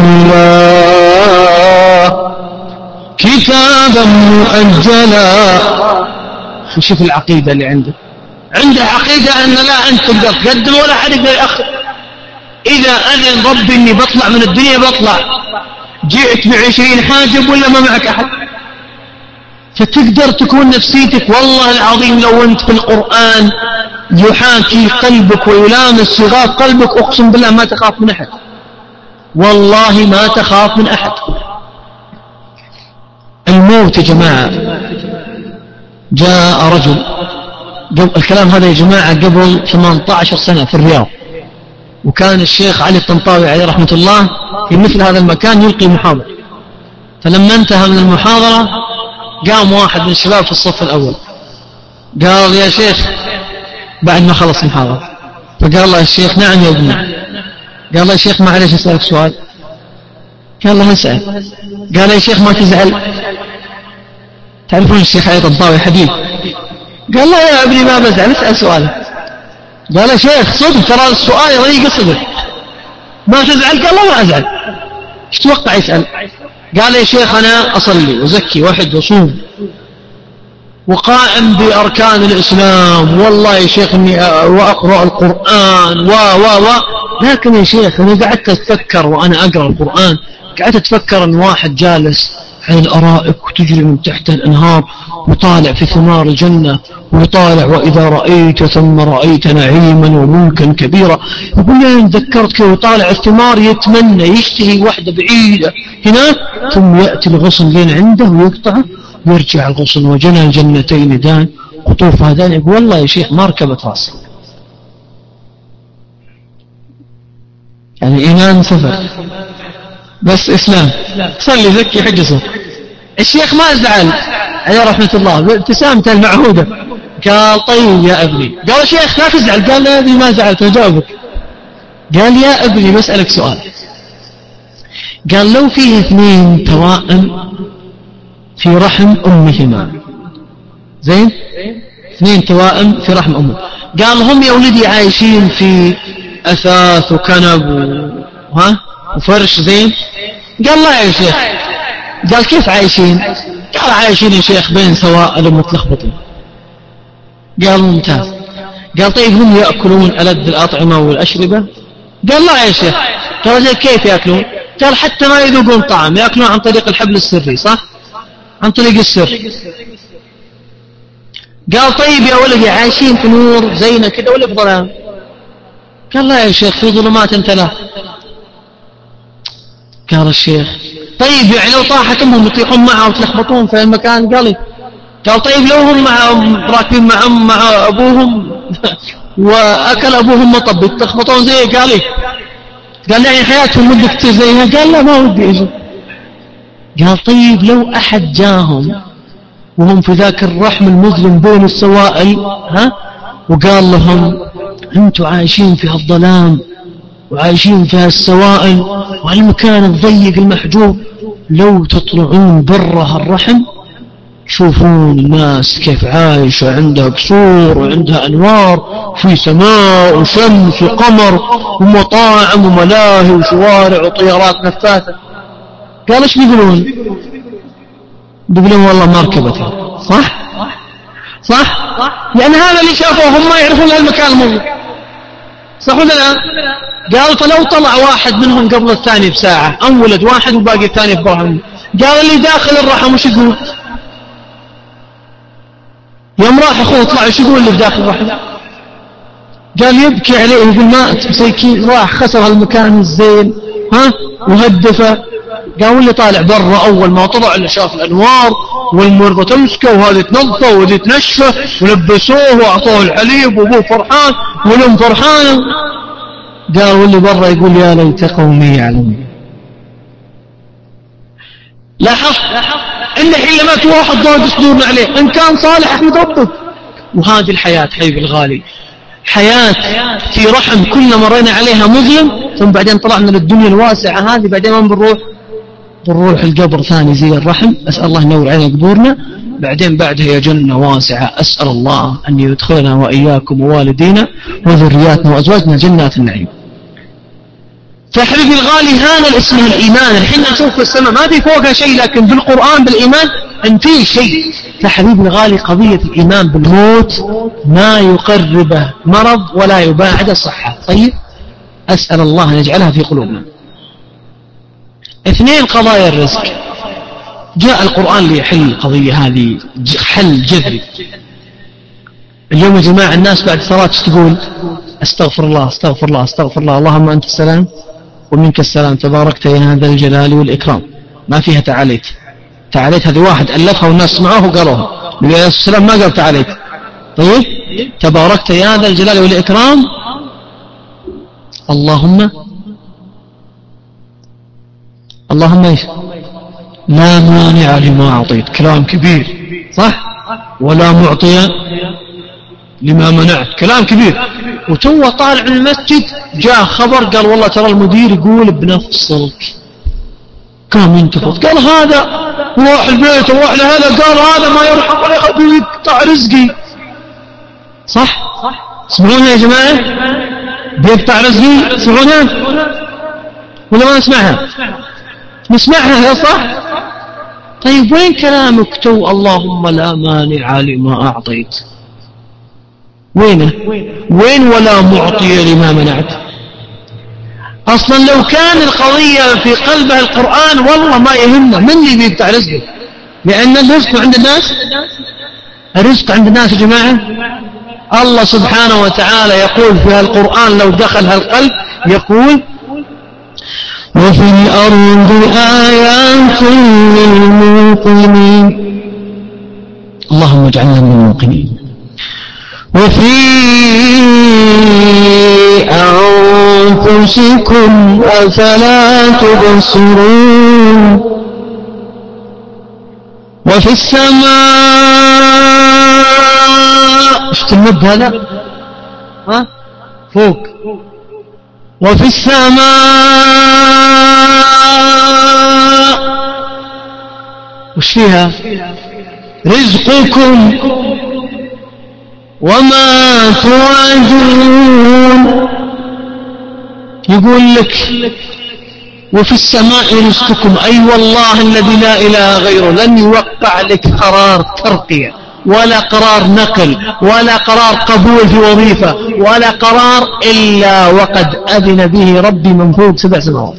الله كتابا مؤجلا. وشوف العقيدة اللي عنده، عنده عقيدة أن لا أنت تقدر تقدم ولا أحد يقدر يأخر. إذا أذن ربي أني بطلع من الدنيا بطلع، جئت بعشرين حاجب ولا ما معك أحد. فتقدر تكون نفسيتك والله العظيم لو أنت في القرآن يحاكي قلبك ويلامس صغار قلبك، أقسم بالله ما تخاف من أحد، والله ما تخاف من أحد. الموت يا جماعة، جاء رجل، الكلام هذا يا جماعة قبل ثمانية عشر سنة في الرياض، وكان الشيخ علي الطنطاوي عليه رحمة الله في مثل هذا المكان يلقي محاضرة. فلما انتهى من المحاضرة قام واحد من الشباب في الصف الأول قال يا شيخ، بعد ما خلص المحاضرة، فقال له الشيخ نعم يا ابني. قال له يا شيخ معلش أسألك سؤال. قال له اسأل. قال يا شيخ ما تزعل؟ تعرفون الشيخ علي الطنطاوي حديث. قال لا يا ابني ما بزعل، اسأل سؤالك. قال يا شيخ صدق ترى السؤال يضيق صدق، ما تزعل؟ قال لا ما أزعل. ايش توقع يسأل؟ قال يا شيخ أنا أصلي وزكي وحد وصوم وقائم بأركان الإسلام، والله يا شيخ إني وأقرأ القرآن و و و لكن يا شيخ أنا قعدت أتفكر وأنا أقرأ القرآن، قعدت أتفكر أن واحد جالس على الأرائك وتجري من تحت الأنهار وطالع في ثمار الجنة ويطالع وإذا رأيت ثم رأيت نعيما وملكا كبيرا. يقول لي ذكرت كيف يطالع الثمار يتمنى يشتهي واحدة بعيدة هناك، ثم يأتي الغصن لين عنده ويقطعه ويرجع الغصن وجنى الجنتين دان قطوفها دان. يقول والله يا شيخ ما ركبت راسي. يعني إيمان سفر بس إسلام، صلي زكي حج صوت. الشيخ ما زعل عليه رحمة الله بابتسامته المعهودة، قال طيب يا ابني. قال يا شيخ لا تزعل. قال لا يا ابني ما زعلت أجاوبك. قال يا ابني بسألك سؤال. قال لو فيه اثنين توائم في رحم أمهما، زين، اثنين توائم في رحم أمه، قال هم يا ولدي عايشين في أثاث وكنب ها وفرش زين. قال لا يا شيخ. قال كيف عايشين؟ قال عايشين يا شيخ بين سوائل متلخبطين. قال ممتاز. قال طيب هم يأكلون ألذ الأطعمة والأشربة؟ قال لا يا شيخ. قال زي كيف يأكلون؟ قال حتى ما يذوقون طعم، يأكلون عن طريق الحبل السري، صح؟ عن طريق السر. قال طيب يا ولدي عايشين في نور زينة كده ولا في ظلام؟ قال لا يا شيخ في ظلمات ثلاث. قال الشيخ طيب يعني لو طاحت امهم يطيحون معها وتلخبطون في المكان؟ قال قال طيب لو هم مع راكبين مع أم مع ابوهم واكل ابوهم مطب يتلخبطون زي؟ قال لي قال يعني حياتهم ودك تصير زيها؟ قال لا ما ودي اجي. قال طيب لو احد جاهم وهم في ذاك الرحم المظلم بين السوائل ها وقال لهم انتم عايشين في هالظلام وعايشين في هالسوائل وهالمكان الضيق المحجوب، لو تطلعون برا هالرحم شوفون الناس كيف عايشة، عندها قصور وعندها أنوار في سماء وشمس وقمر ومطاعم وملاهي وشوارع وطيارات نفاثة. قال ايش بيقولون؟ بيقولون والله ما ركبتها. صح؟ صح؟ يعني هذا اللي شافوه هم ما يعرفون هالمكان المظلم، صح ولا لا؟ قال فلو طلع واحد منهم قبل الثاني بساعة، أو ولد واحد وباقي الثاني في برهم، قال اللي داخل الرحم وش يقول؟ يوم راح أخوه طلع وش يقول اللي في داخل الرحم؟ قال يبكي عليه يقول مات مسيكين راح خسر هالمكان الزين ها وهدفه. قال واللي طالع برا أول ما طلع اللي شاف الأنوار والمرضى تمسكه وهذه تنظفه وهذه تنشفه ولبسوه وأعطوه الحليب وأبوه فرحان والأم فرحانة. قال واللي برا يقول يا ليت قومي يعلمون. لاحظ ان حين مات واحد ضاق صدورنا عليه، ان كان صالح احمد ربك. وهذه الحياة حبيبي الغالي، حياة في رحم كلنا مرينا عليها مظلم، ثم بعدين طلعنا للدنيا الواسعة هذه، بعدين وين بنروح؟ بنروح القبر ثاني زي الرحم، أسأل الله ينور علينا قبورنا، بعدين بعدها يا جنة واسعة، أسأل الله أن يدخلنا وإياكم ووالدينا وذرياتنا وأزواجنا جنات النعيم. فحبيبي الغالي هذا اسمه الإيمان. الحين نشوف في السماء ما في فوقها شيء، لكن بالقرآن بالإيمان أن فيه شيء. فحبيبي الغالي قضية الإيمان بالموت ما يقربه مرض ولا يباعد الصحة. طيب أسأل الله أن يجعلها في قلوبنا. اثنين، قضايا الرزق. جاء القرآن ليحل القضية هذه حل جذري. اليوم يا جماعة الناس بعد صلاة تقول استغفر الله استغفر الله استغفر الله، اللهم أنت السلام ومنك السلام تباركت يا ذا الجلال والإكرام. ما فيها تعاليت. تعاليت هذه واحد ألفها والناس سمعوه وقالوها، النبي عليه الصلاة والسلام ما قال تعاليت. طيب تباركت يا ذا الجلال والإكرام، اللهم اللهم ايش؟ لا مانع لما أعطيت، كلام كبير صح؟ ولا معطي لما منعت، كلام كبير. وتو طالع من المسجد جاء خبر قال والله ترى المدير يقول بنفصلك. قام ينتفض قال هذا روح البيت وروح لهذا، قال هذا ما يرحم ولا يخلي يقطع رزقي. صح؟ تسمعونها يا جماعة؟ بيقطع رزقي تسمعونها ولا ما نسمعها؟ نسمعها يا صح؟ طيب وين كلامك تو اللهم لا مانع لما أعطيت؟ وينه؟ وين ولا معطي لما منعت؟ أصلا لو كان القضية في قلبها القرآن والله ما يهمه من اللي بيقطع رزقه، لأن الرزق عند الناس، الرزق عند الناس يا جماعة. الله سبحانه وتعالى يقول في القرآن لو دخل هالقلب يقول وفي الأرض آيات للموقنين، اللهم اجعلنا من الموقنين. وفي أنفسكم أفلا تبصرون. وفي السماء، شفت المد هذا؟ ها؟ فوق. وفي السماء وش فيها؟ رزقكم وما توعدون. يقول لك وفي السماء رزقكم، أي والله الذي لا إله غيره لن يوقع لك قرار ترقية ولا قرار نقل ولا قرار قبول في وظيفة ولا قرار إلا وقد أذن به ربي من فوق سبع سماوات.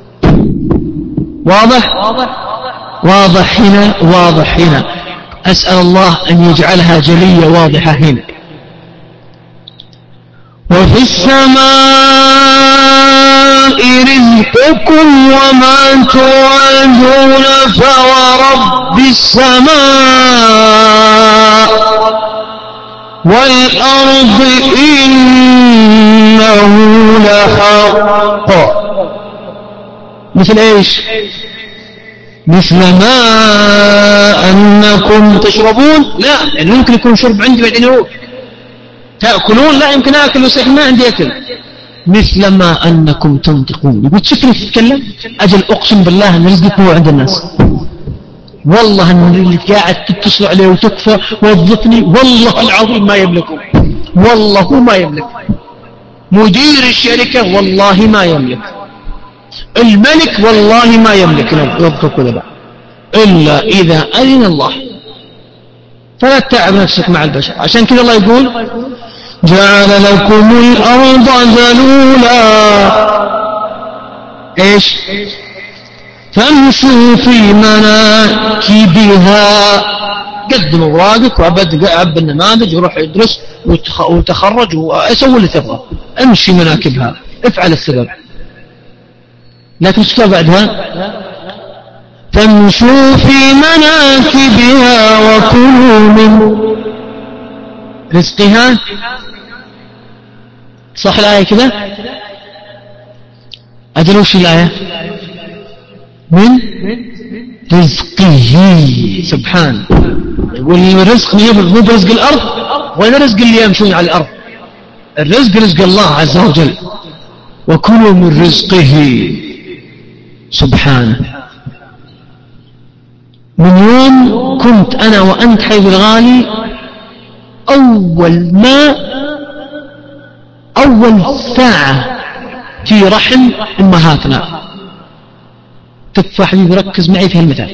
واضح؟ واضح هنا، واضح هنا. أسأل الله أن يجعلها جلية واضحة هنا. وفي السماء رزقكم وما توعدون فورب السماء والأرض إنه لحق. مثل إيش؟ مثل ما أنكم تشربون، لا يعني ممكن يكون شرب عندي بعدين يروح. تأكلون، لا يمكن أكل وصيح ما عندي أكل. مثل ما أنكم تنطقون، يقول شكلك تتكلم، أجل أقسم بالله أن رزقك هو عند الناس. والله أن اللي قاعد تتصل عليه وتكفى وظفني والله العظيم ما يملكه، والله ما يملك. مدير الشركة والله ما يملك، الملك والله ما يملك يضبطك ولا لا إلا إذا أذن الله. فلا تتعب نفسك مع البشر. عشان كذا الله يقول جعل لكم الأرض ذلولا إيش؟ فامشوا في مناكبها. قدم أوراقك وعب النماذج وروح ادرس وتخرج وسوي اللي تبغى، امشي مناكبها، افعل السبب. لكن ايش قال بعدها؟ فامشوا في مناكبها وكلوا من رزقها. صح الآية كذا؟ أدري وش الآية؟ من رزقه سبحانه. والرزق مو برزق الأرض ولا رزق اللي يمشون على الأرض، الرزق رزق الله عز وجل. وكلوا من رزقه سبحانه. من يوم كنت أنا وأنت حبيبي الغالي أول ما أول ساعة في رحم أمهاتنا، تكفى حبيبي ركز معي في هالمثال،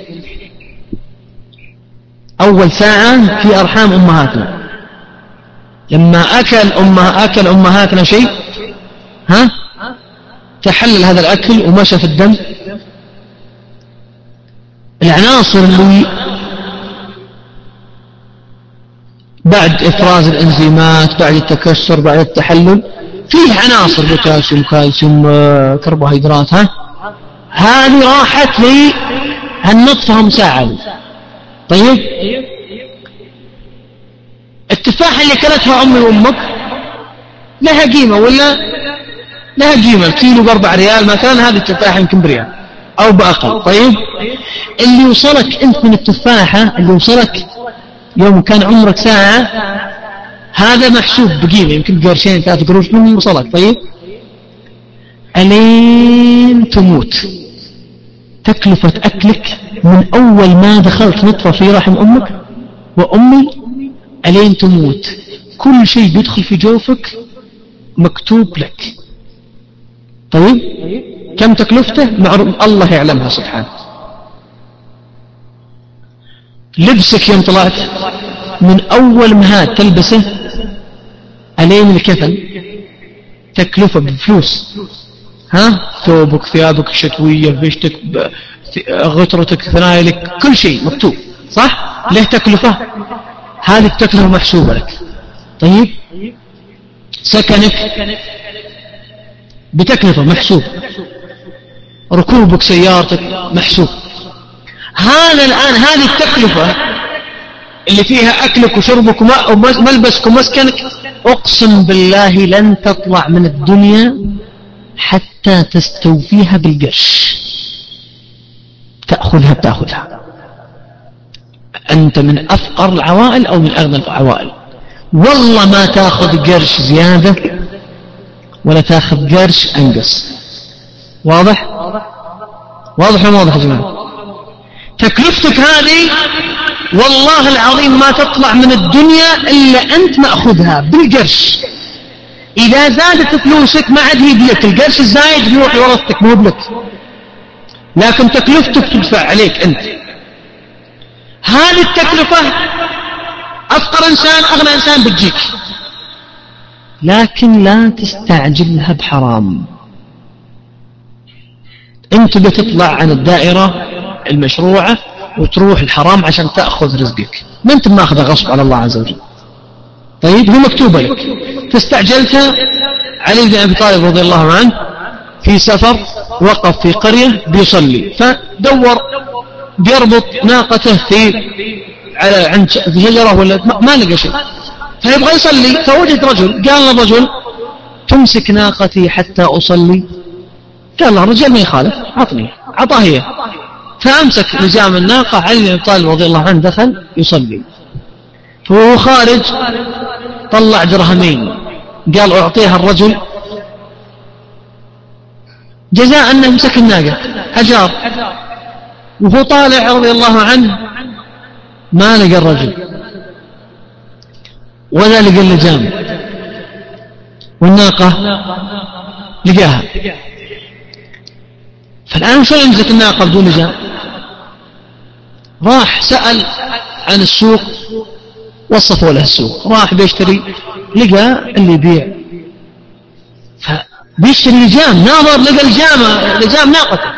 أول ساعة في أرحام أمهاتنا لما أكل أمها أكل أمهاتنا شيء، ها تحلل هذا الأكل ومشى في الدم، العناصر اللي بعد إفراز الإنزيمات بعد التكسر بعد التحلل فيه عناصر بوتاسيوم كالسيوم كربوهيدرات، ها هذه راحت لي هالنطفة مساعدة. طيب التفاحة اللي كلتها أمي وأمك لها قيمة ولا لها قيمة؟ الكيلو بأربع ريال مثلا، هذه التفاحة يمكن بريال أو بأقل. طيب اللي وصلك أنت من التفاحة اللي وصلك يوم كان عمرك ساعة هذا محسوب بقيمة، يمكن قرشين ثلاثة قروش من وصلك. طيب ألين تموت تكلفة أكلك من أول ما دخلت نطفة في رحم أمك وأمي ألين تموت كل شيء بيدخل في جوفك مكتوب لك. طيب كم تكلفته؟ معروف الله يعلمها سبحانه. لبسك يوم طلعت من أول ما هاد تلبسه ألين الكفن تكلفة بفلوس، ها ثوبك ثيابك الشتوية فيشتك غترتك ثنايلك كل شيء مكتوب صح؟ له تكلفة، هذه التكلفة محسوبة لك. طيب سكنك بتكلفة محسوب، ركوبك سيارتك محسوب. هذا الآن هذه التكلفة اللي فيها أكلك وشربك وملبسك ومسكنك أقسم بالله لن تطلع من الدنيا حتى تستوفيها بالقرش، تأخذها بتأخذها. أنت من أفقر العوائل أو من أغنى العوائل، والله ما تأخذ قرش زيادة ولا تأخذ قرش أنقص. واضح؟ واضح ولا واضح يا جماعة؟ تكلفتك هذه والله العظيم ما تطلع من الدنيا إلا أنت مأخذها بالقرش. إذا زادت فلوسك ما عاد هي بلك، القرش الزايد بيروح لورثتك مو بلك، لكن تكلفتك تدفع عليك أنت. هذه التكلفة أفقر إنسان أغنى إنسان بتجيك، لكن لا تستعجلها بحرام. أنت بتطلع عن الدائرة المشروعة وتروح الحرام عشان تأخذ رزقك، ما أنت ماخذها غصب على الله عز وجل. طيب هي مكتوبة لك، تستعجلتها. علي بن أبي طالب رضي الله عنه في سفر وقف في قرية بيصلي، فدور بيربط ناقته في على عند شجرة ولا ما لقى شيء، فيبغى يصلي، فوجد رجل قال له الرجل تمسك ناقتي حتى أصلي؟ قال له الرجال ما يخالف عطني، عطاه هي، فأمسك لجام الناقة. علي بن أبي طالب رضي الله عنه دخل يصلي، فهو خارج طلع درهمين قال أعطيها الرجل جزاء أنه مسك الناقة أجار. وهو طالع رضي الله عنه ما لقى الرجل ولا لقى اللجام، والناقة لقاها. فالآن شو يمسك الناقة بدون لجام؟ راح سأل عن السوق وصفوا له السوق، راح بيشتري لقى اللي يبيع، فبيشتري لجام، ناظر لقى لجام لجام ناقته،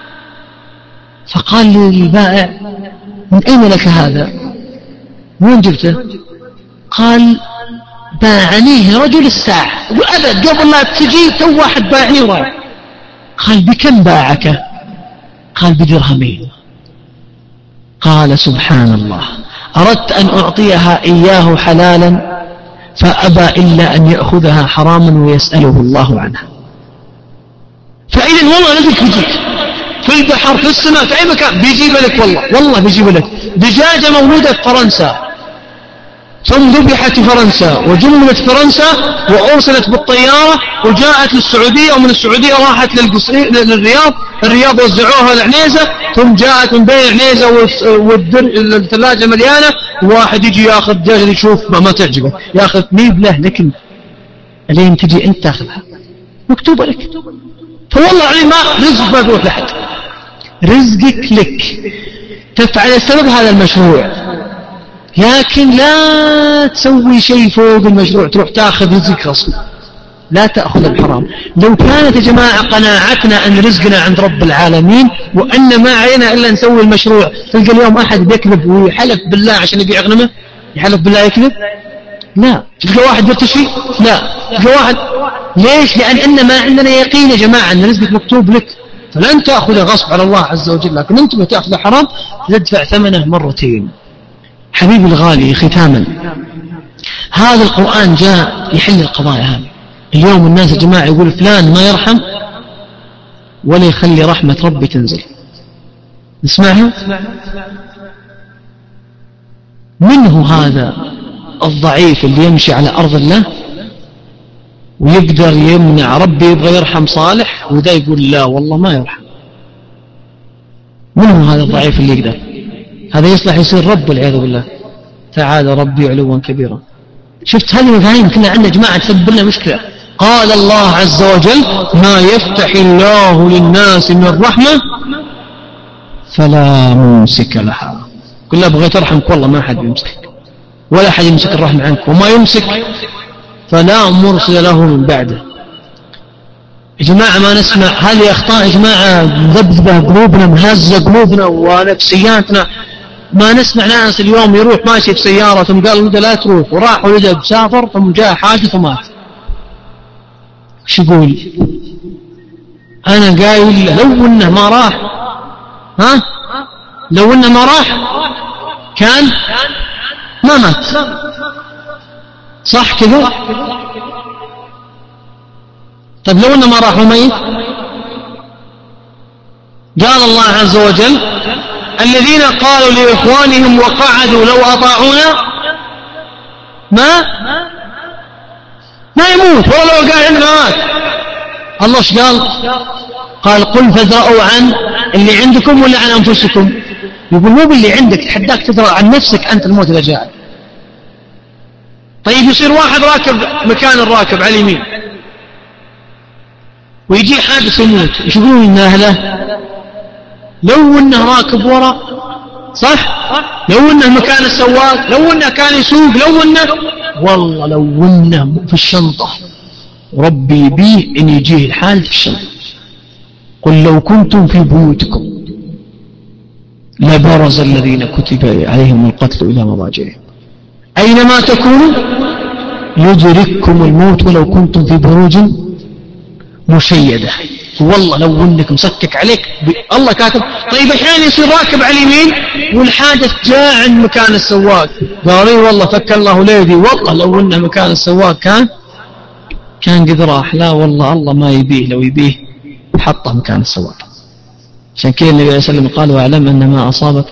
فقال للبائع من أين لك هذا؟ وين جبته؟ قال باعنيه رجل الساعة. وأبد قبل لا تجي تو واحد باعني ورايح. قال بكم باعك؟ قال بدرهمين. قال سبحان الله، أردت أن أعطيها إياه حلالا فأبى إلا أن يأخذها حراما ويسأله الله عنها. فإذا والله رزقك بيجيك في البحر في السماء في أي مكان بيجيب لك، والله والله بيجيب لك. دجاجة مولودة في فرنسا ثم ذبحت في فرنسا وجملت فرنسا وأرسلت بالطيارة وجاءت للسعودية، ومن السعودية راحت للرياض، الرياض وزعوها العنيزة، ثم جاءت من بين العنيزة والثلاجة مليانة، واحد يجي ياخذ دجاجة يشوف ما, ما تعجبه ياخذ ميب له، لكن الين تجي أنت تاخذها مكتوبة لك. فوالله يعني ما رزق ما بيروح لحد، رزقك لك تفعل سبب هذا المشروع، لكن لا تسوي شيء فوق المشروع تروح تاخذ رزقك غصب، لا تأخذ الحرام. لو كانت يا جماعة قناعتنا أن رزقنا عند رب العالمين وأن ما علينا إلا نسوي المشروع، تلقى اليوم أحد بيكذب ويحلف بالله عشان يبيع غنمه، يحلف بالله يكذب؟ لا. تلقى واحد يرتشي؟ لا. تلقى واحد ليش؟ لأن إن ما عندنا يقين يا جماعة أن رزقك مكتوب لك، فلن تأخذه غصب على الله عز وجل، لكن أنت بتأخذه حرام تدفع ثمنه مرتين. حبيبي الغالي، ختاما هذا القرآن جاء يحل القضايا هذه. اليوم الناس يا جماعة يقول فلان ما يرحم ولا يخلي رحمة ربي تنزل، نسمعها. منه هذا الضعيف اللي يمشي على أرض الله ويقدر يمنع ربي يبغى يرحم صالح، وذا يقول لا والله ما يرحم. منه هذا الضعيف اللي يقدر، هذا يصلح يصير رب والعياذ بالله. تعالى ربي علوا كبيرا. شفت هذه المفاهيم كنا عندنا جماعة تسبب لنا مشكلة. قال الله عز وجل ما يفتح الله للناس من رحمة فلا ممسك لها. كلها بغيت أرحمك والله ما حد يمسك ولا حد يمسك الرحمة عنك، وما يمسك فلا مرسل له من بعده. يا جماعة ما نسمع هذه أخطاء يا جماعة، مذبذبة قلوبنا، مهزة قلوبنا ونفسياتنا. ما نسمع ناس اليوم يروح ماشي في سيارة ثم قال له لا تروح، وراح ولده بسافر ثم جاء حادث ومات. شو يقول؟ أنا قايل لو إنه ما راح، ها لو إنه ما راح كان ما مات، صح كذا؟ طيب لو إنه ما راح وميت؟ قال الله عز وجل الذين قالوا لإخوانهم وقعدوا لو أطاعونا ما ما يموت والله لو قال عندنا مات. الله ايش قال؟ قال قل فادرأوا عن اللي عندكم ولا عن أنفسكم؟ يقول مو باللي عندك، تحداك تدرأ عن نفسك أنت الموت إذا جاء. طيب يصير واحد راكب مكان الراكب على اليمين ويجي حادث ويموت، ايش يقولون إن أهله؟ لو إنه راكب وراء، صح؟ لو إنه مكان السواق، لو إنه كان يسوق، لو إنه والله لو إنه في الشنطة ربي بيه إن يجيه الحال في الشنطة. قل لو كنتم في بيوتكم لبرز الذين كتب عليهم القتل إلى مضاجعهم أينما تكونوا يدرككم الموت ولو كنتم في بروج مشيدة. والله لو انك مسكك عليك الله كاتب. طيب احيانا يصير راكب على اليمين والحادث جاء عند مكان السواق، قال لي والله فك الله ليدي، والله لو انه مكان السواق كان كان قد راح. لا والله الله ما يبيه، لو يبيه حطه مكان السواق. عشان كذا النبي عليه الصلاة والسلام قال واعلم ان ما اصابك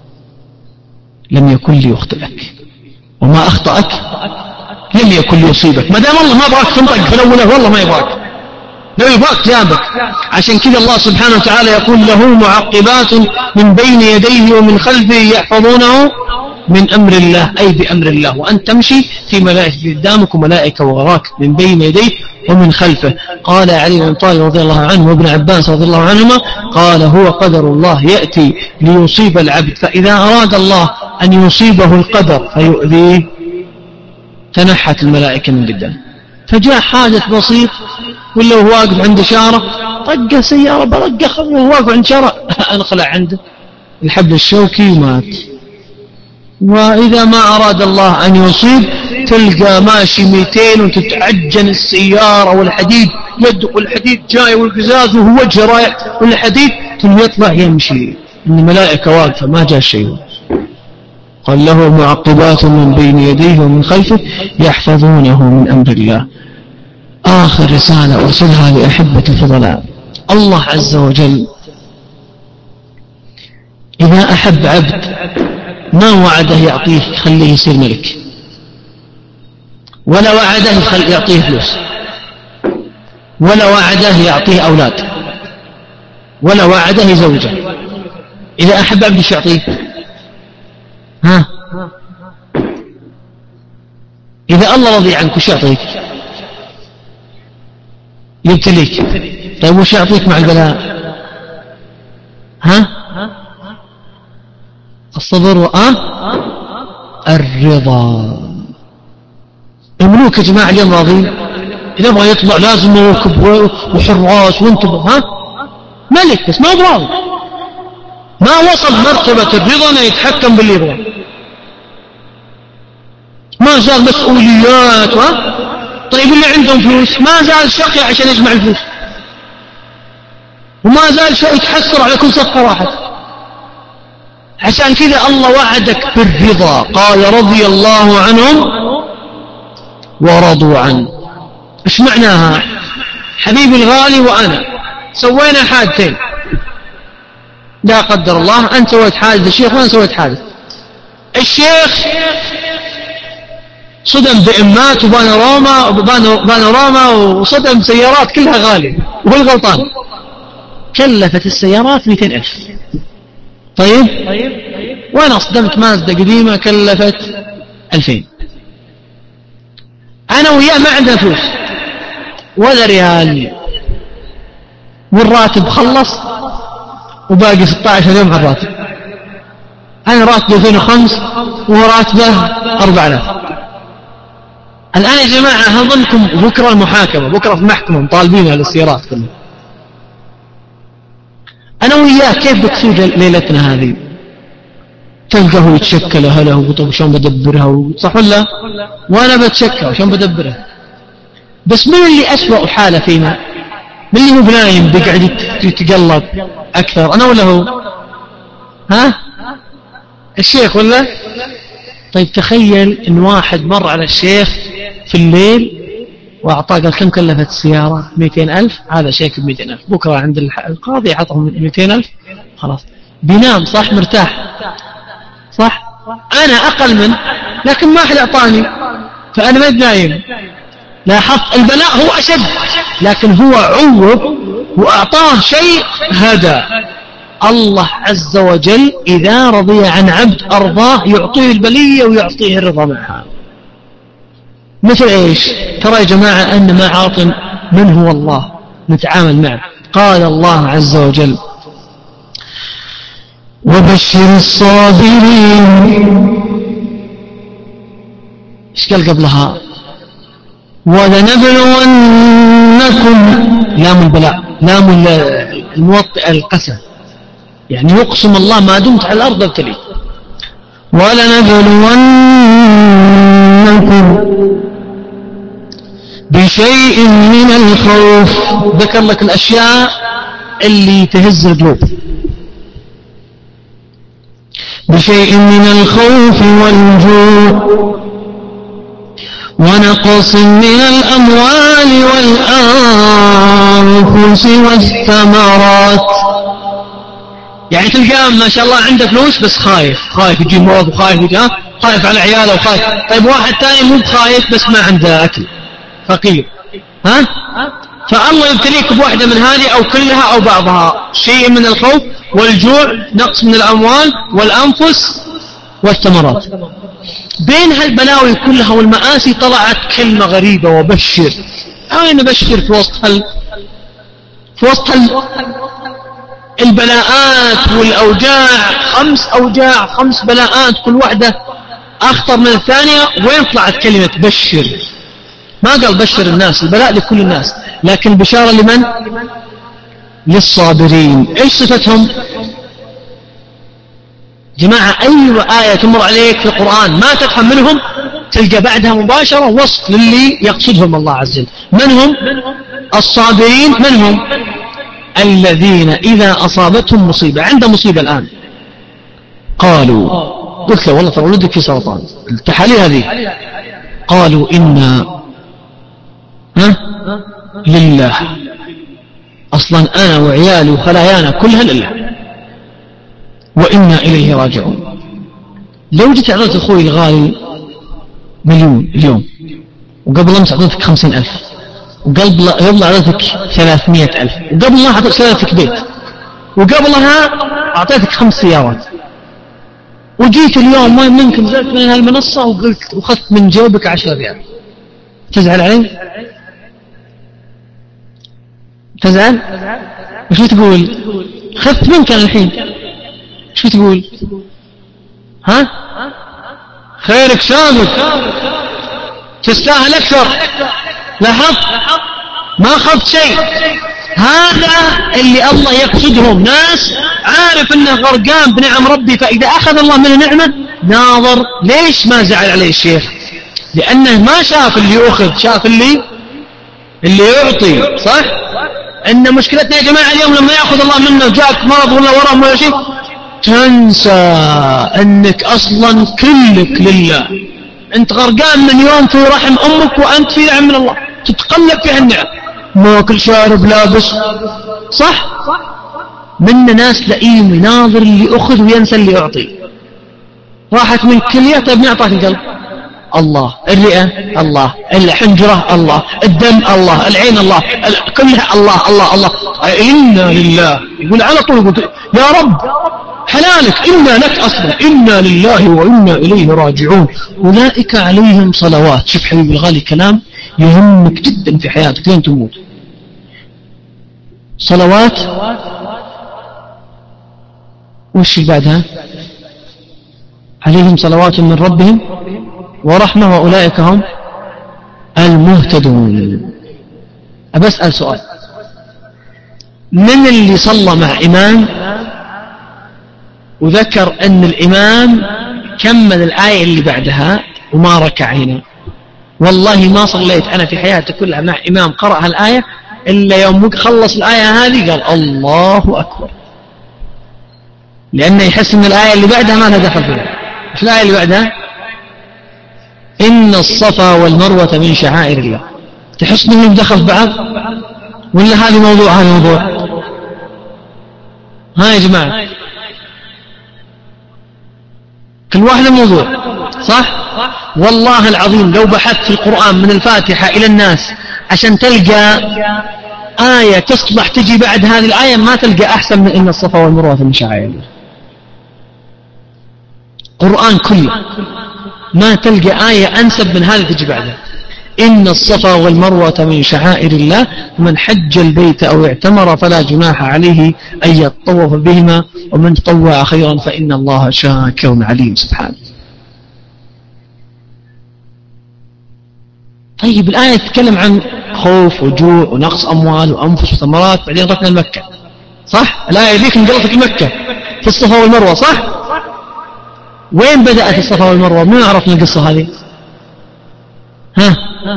لم يكن ليخطئك وما اخطأك لم يكن ليصيبك. ما دام الله ما ابغاك تنطق في الاولى والله ما يبغاك، لو يبغاك جابك. عشان كذا الله سبحانه وتعالى يقول له معقبات من بين يديه ومن خلفه يحفظونه من أمر الله، أي بأمر الله. وأن تمشي في ملائكة قدامك وملائكة وراك من بين يديه ومن خلفه. قال علي بن أبي طالب رضي الله عنه وابن عباس رضي الله عنهما قال هو قدر الله يأتي ليصيب العبد، فإذا أراد الله أن يصيبه القدر فيؤذيه تنحت الملائكة من قدامه. فجاء حادث بسيط ولا هو واقف عند شارة طق سيارة برقة وهو واقف عند شارة انخلع عنده الحبل الشوكي ومات. وإذا ما أراد الله أن يصيب تلقى ماشي مئتين وتتعجن السيارة والحديد يدق والحديد جاي والقزاز وهو وجهه رايح والحديد ثم يطلع يمشي إن الملائكة واقفة ما جاء شيء. قال له معقبات من بين يديه ومن خلفه يحفظونه من أمر الله. آخر رسالة أرسلها لأحبة الفضلاء الله عز وجل إذا أحب عبد ما وعده يعطيه يخليه يصير ملك، ولا وعده يخل يعطيه فلوس، ولا وعده يعطيه أولاد، ولا وعده يزوجه. إذا أحب عبد ايش يعطيه؟ ها؟ إذا الله رضي عنك وش يعطيك؟ يبتليك. طيب وش يعطيك مع البلاء؟ ها؟ الصبر وآه الرضا. الملوك يا جماعة اليوم راضين؟ إذا بغى يطلع لازم يركب وحراس وانتبه، ها؟ ملك بس ما هو راضي، ما وصل مرتبة الرضا أنه يتحكم باللي يبغى، ما زال مسؤوليات. ها؟ طيب اللي عندهم فلوس ما زال شقي عشان يجمع الفلوس، وما زال شيء يتحسر على كل صفقة راحت. عشان كذا الله وعدك بالرضا، قال رضي الله عنهم ورضوا عنه. ايش معناها؟ حبيبي الغالي وأنا سوينا حادثين، لا قدر الله أنت سويت حادث الشيخ وأنا سويت حادث. الشيخ صدم بإمات وبانوراما وبانوراما وصدم سيارات كلها غالية وهو الغلطان، كلفت السيارات مئتين ألف. طيب وأنا صدمت مازدا قديمة كلفت ألفين. أنا وياه ما عندنا فلوس ولا ريال، والراتب خلص وباقي ستة عشر يوم على الراتب. أنا راتبي ألفين وخمسة وهو راتبه أربعة آلاف. الآن يا جماعة هظنكم بكرة المحاكمة، بكرة في المحكمة مطالبينها للسيارات كلها. أنا وياه كيف بتصير ليلتنا هذه؟ تلقاه يتشكل هلا وطب شلون بدبرها، صح ولا؟ وأنا بتشكل وشلون بدبرها. بس من اللي أسوأ حالة فينا؟ من اللي مو بنايم بيقعد يتقلب أكثر، أنا ولا هو؟ ها؟ الشيخ ولا؟ طيب تخيل إن واحد مر على الشيخ في الليل وأعطاه قال كم كلفت السيارة؟ مئتين ألف. هذا شيك بمئتين ألف. بكرة عند القاضي يعطهم مئتين ألف خلاص بينام صح مرتاح صح. أنا أقل منه لكن ما أحد أعطاني فأنا ما بنايم. لاحظت البلاء هو أشد، لكن هو عوض وأعطاه شيء هدى. الله عز وجل إذا رضي عن عبد أرضاه يعطيه البلية ويعطيه الرضا معها. مثل إيش؟ ترى يا جماعة أن ما عاط من هو الله نتعامل معه. قال الله عز وجل وبشر الصابرين. إيش قال قبلها؟ ولنبلونكم. لام البلاء، لام الموطئ القسم، يعني يقسم الله ما دمت على الأرض ابتليك. ولنبلونكم بشيء من الخوف. ذكر لك الأشياء اللي تهز القلوب. بشيء من الخوف والجوع ونقص من الأموال والأنفس والثمرات. يعني تلقاه ما شاء الله عنده فلوس بس خايف، خايف يجي مرض وخايف يجي ها خايف على عياله وخايف. طيب واحد ثاني مو بخايف بس ما عنده أكل فقير، ها فالله يبتليك بواحدة من هذه أو كلها أو بعضها. شيء من الخوف والجوع، نقص من الأموال والأنفس والثمرات. بين هالبلاوي كلها والمآسي طلعت كلمة غريبة وبشر. أين بشر في وسط هال في وسط هال البلاءات والأوجاع؟ خمس أوجاع، خمس بلاءات كل واحدة أخطر من الثانية، وين طلعت كلمة بشر؟ ما قال بشر الناس، البلاء لكل الناس، لكن بشارة لمن؟ للصابرين. إيش صفتهم؟ جماعة أي آية تمر عليك في القرآن ما تفهم منهم تلقى بعدها مباشرة وصف للي يقصدهم الله عز وجل. من هم الصابرين؟ من هم؟ الذين إذا أصابتهم مصيبة، عنده مصيبة الآن قالوا، قلت له والله ترى ولدك في سرطان، التحاليل هذه، قالوا إنا ها لله. أصلا أنا وعيالي وخلايانا كلها لله وإنا إليه راجعون. لو جيت أعطيت أخوي الغالي مليون اليوم، وقبل أمس أعطيتك خمسين ألف، وقبل قبل أعطيتك ثلاثمائة ألف، وقبلها أعطيتك بيت، وقبلها أعطيتك خمس سيارات، وجيت اليوم ما منك نزلت من هالمنصة وقلت وخذت من جيبك عشرة ريال، تزعل علي؟ تزعل؟ وش تقول؟ خذت منك الحين، وش تقول؟ ها؟ خيرك سابق، تستاهل أكثر. لاحظت؟ ما أخذت شيء. هذا اللي الله يقصدهم، ناس عارف أنه غرقان بنعم ربي، فإذا أخذ الله منه نعمة ناظر. ليش ما زعل عليه الشيخ؟ لأنه ما شاف اللي يأخذ، شاف اللي اللي يعطي. صح؟ إن مشكلتنا يا جماعة اليوم لما يأخذ الله منه جاك مرض ولا ورم ولا شيء، تنسى أنك أصلا كلك لله. أنت غرقان من يوم في رحم أمك وأنت في نعم من الله، تتقلب في هالنعم، ماكل شارب لابس. صح؟ من ناس لئيم يناظر اللي يأخذ وينسى اللي يعطي. راحت من كلية، طيب من أعطاك القلب؟ الله. الرئة الله، الحنجرة الله، الدم الله، العين الله، كلها الله الله الله. إنا لله. يقول على طول يقول يا رب حلالك، إنا لك أصلا، إنا لله وإنا إليه راجعون. أولئك عليهم صلوات. شوف حبيبي الغالي، كلام يهمك جدا في حياتك لين تموت. صلوات، وش بعدها؟ عليهم صلوات من ربهم ورحمة وأولئك هم المهتدون. أبسأل سؤال، من اللي صلى مع إمام وذكر أن الإمام كمل الآية اللي بعدها وما ركع هنا؟ والله ما صليت أنا في حياتي كلها مع إمام قرأ هالآية إلا يوم خلص الآية هذه قال الله أكبر، لأنه يحس أن الآية اللي بعدها ما لها دخل فيها. إيش الآية اللي بعدها؟ إن الصفا والمروة من شعائر الله. تحس أنهم دخل بعض ولا هذا موضوع هذا موضوع؟ ها يا جماعة، كل واحدة موضوع. صح؟ والله العظيم لو بحثت في القرآن من الفاتحة إلى الناس عشان تلقى آية تصلح تجي بعد هذه الآية ما تلقى أحسن من إن الصفا والمروة من شعائر الله. قرآن كله ما تلقى آية أنسب من هذه تجي بعدها. إن الصفا والمروة من شعائر الله، من حج البيت أو اعتمر فلا جناح عليه أن يطوف بهما ومن تطوع خيرا فإن الله شاكر عليم. سبحانه. طيب الآية تتكلم عن خوف وجوع ونقص أموال وأنفس وثمرات، بعدين رحنا لمكة. صح؟ الآية ذيك انقلت لمكة في الصفا والمروة. صح؟ وين بدأت الصفا والمروة؟ ما عرفنا القصة هذه. ها؟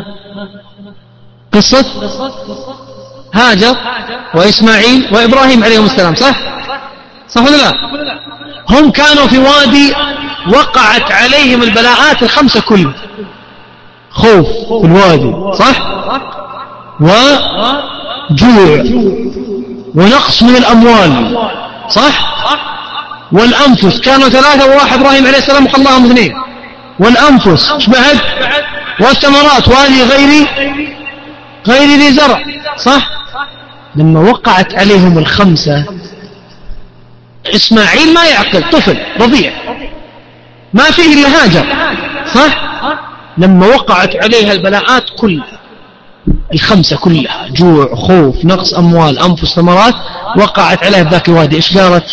قصة هاجر وإسماعيل وإبراهيم عليهم السلام. صح؟ صح ولا لا؟ هم كانوا في وادي وقعت عليهم البلاءات الخمسة كلها. خوف في الوادي. صح؟ وجوع ونقص من الأموال. صح؟ والأنفس كانوا ثلاثة وواحد إبراهيم عليه السلام وخلاهم اثنين. والأنفس ايش بعد؟ والثمرات وادي غير غير ذي زرع. صح؟ لما وقعت عليهم الخمسة، إسماعيل ما يعقل، طفل رضيع ما فيه إلا هاجر. صح؟ لما وقعت عليها البلاءات كلها الخمسة كلها، جوع خوف نقص أموال أنفس ثمرات، وقعت عليها ذاك الوادي، إيش قالت؟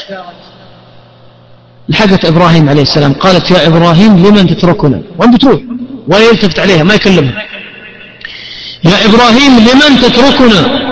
لحقت إبراهيم عليه السلام قالت يا إبراهيم لمن تتركنا؟ وين بتروح؟ ولا يلتفت عليها ما يكلمها. يا إبراهيم لمن تتركنا؟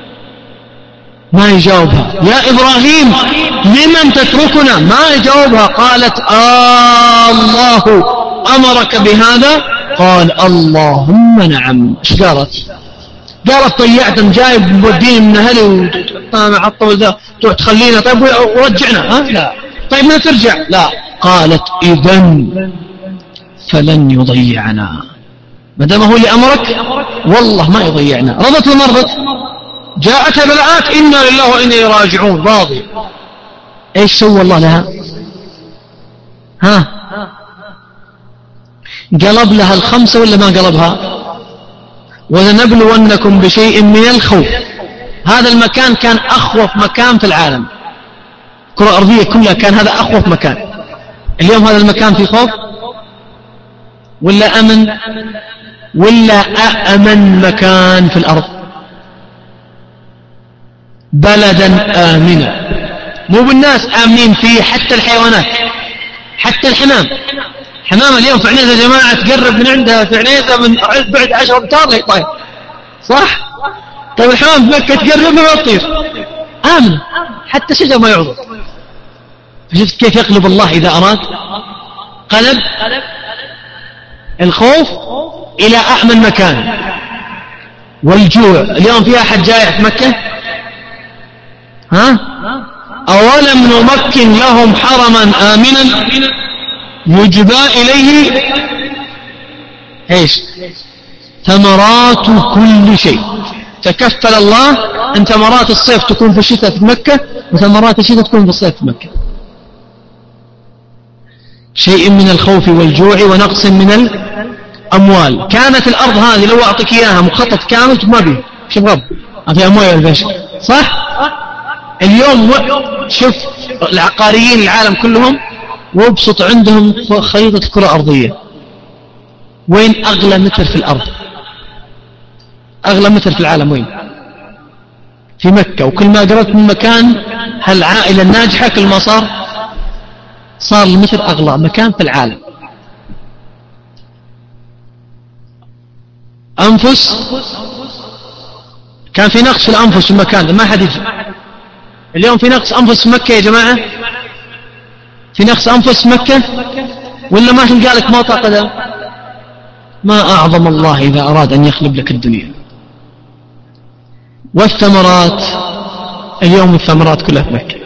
ما يجاوبها. يا إبراهيم لمن تتركنا؟ ما يجاوبها. قالت آه الله أمرك بهذا؟ قال اللهم نعم. ايش قالت؟ قالت ضيعتم جايب مودين من أهلي وتحطنا مع الطول ذا تروح تخلينا، طيب ورجعنا؟ ها؟ لا. طيب ما ترجع؟ لا. قالت إذن فلن يضيعنا، ما دام هو اللي أمرك والله ما يضيعنا. رضت ولا ما رضت؟ جاءتها بلاءات إنا لله وإنا إليه راجعون راضي. إيش سوى الله لها؟ ها قلب لها الخمسة ولا ما قلبها؟ ولنبلونكم بشيء من الخوف. هذا المكان كان أخوف مكان في العالم، الكرة الأرضية كلها كان هذا أخوف مكان. اليوم هذا المكان في خوف ولا أمن؟ ولا أأمن مكان في الأرض؟ بلدا آمنا، مو بالناس آمنين فيه، حتى الحيوانات، حتى الحمام. حمام اليوم في عنيزة يا جماعة تقرب من عندها في عنيزة من بعد عشر أمتار لا طيب، صح؟ طيب الحمام في مكة تقرب ما يطير، آمن، حتى شجر ما يعضر. فشفت كيف يقلب الله إذا أراد؟ قلب الخوف إلى أأمن مكان. والجوع اليوم في أحد جائع في مكة؟ ها؟ أولم نمكن لهم حرما آمنا يجبى إليه إيش؟ ثمرات كل شيء. تكفل الله أن ثمرات الصيف تكون في الشتاء في مكة، وثمرات الشتاء تكون في الصيف في مكة. شيء من الخوف والجوع ونقص من الأموال. كانت الأرض هذه لو أعطيك إياها مخطط كامل ما بيه، شوف غب أعطي أموال البشر، صح؟ اليوم شوف العقاريين العالم كلهم وابسط عندهم خريطة كرة أرضية، وين أغلى متر في الأرض؟ أغلى متر في العالم وين؟ في مكة. وكل ما قربت من مكان هالعائلة الناجحة كل ما صار صار المتر أغلى مكان في العالم. أنفس، كان في نقص في الأنفس في المكان ما حد يجي. اليوم في نقص أنفس في مكة يا جماعة؟ في نقص أنفس في مكة ولا ما تلقى لك موطأ قدم؟ ما أعظم الله إذا أراد أن يخلب لك الدنيا. والثمرات اليوم الثمرات كلها في مكة.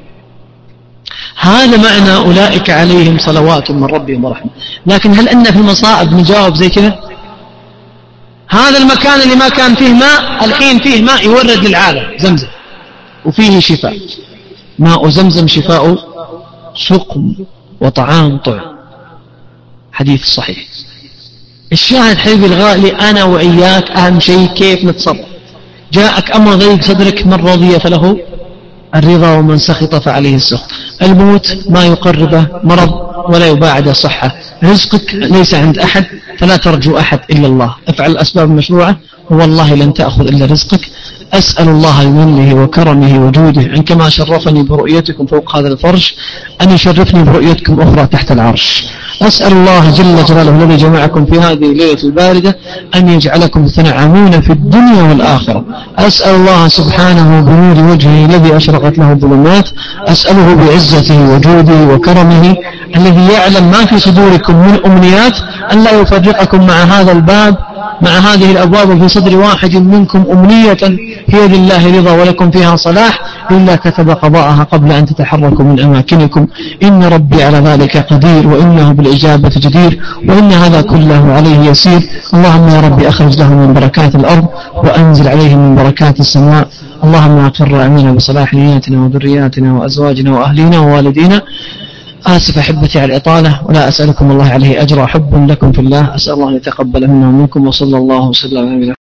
هذا معنى أولئك عليهم صلوات من ربهم ورحمة. لكن هل أن في المصائب نجاوب زي كذا؟ هذا المكان اللي ما كان فيه ماء الحين فيه ماء يورد للعالم، زمزم، وفيه شفاء. ماء زمزم شفاء سقم وطعام طعم، حديث صحيح. الشاهد حبيبي الغالي أنا وإياك أهم شيء كيف نتصرف. جاءك أمر ضيق صدرك، من رضي فله الرضا ومن سخط فعليه السخط. الموت ما يقربه مرض ولا يباعده صحة. رزقك ليس عند أحد فلا ترجو أحد إلا الله. افعل الأسباب المشروعة والله لن تأخذ إلا رزقك. أسأل الله بمنه وكرمه وجوده أن كما شرفني برؤيتكم فوق هذا الفرش أن يشرفني برؤيتكم أخرى تحت العرش. أسأل الله جل جلاله الذي جمعكم في هذه الليلة الباردة أن يجعلكم تنعمون في الدنيا والآخرة. أسأل الله سبحانه بنور وجهه الذي أشرقت له الظلمات، أسأله بعزته وجوده وكرمه الذي يعلم ما في صدوركم من أمنيات أن لا يفرقكم مع هذا الباب، مع هذه الأبواب في صدر واحد منكم أمنية هي لله رضا ولكم فيها صلاح إلا كتب قضاءها قبل أن تتحركوا من أماكنكم. إن ربي على ذلك قدير وإنه بالإجابة جدير وإن هذا كله عليه يسير. اللهم يا ربي أخرج له من بركات الأرض وأنزل عليه من بركات السماء. اللهم أقر أمينا بصلاح نياتنا وذرياتنا وأزواجنا وأهلنا ووالدينا. آسف أحبتي على الإطالة ولا أسألكم الله عليه أجر، حب لكم في الله، أسأل الله أن يتقبل منا ومنكم، وصلى الله وسلم على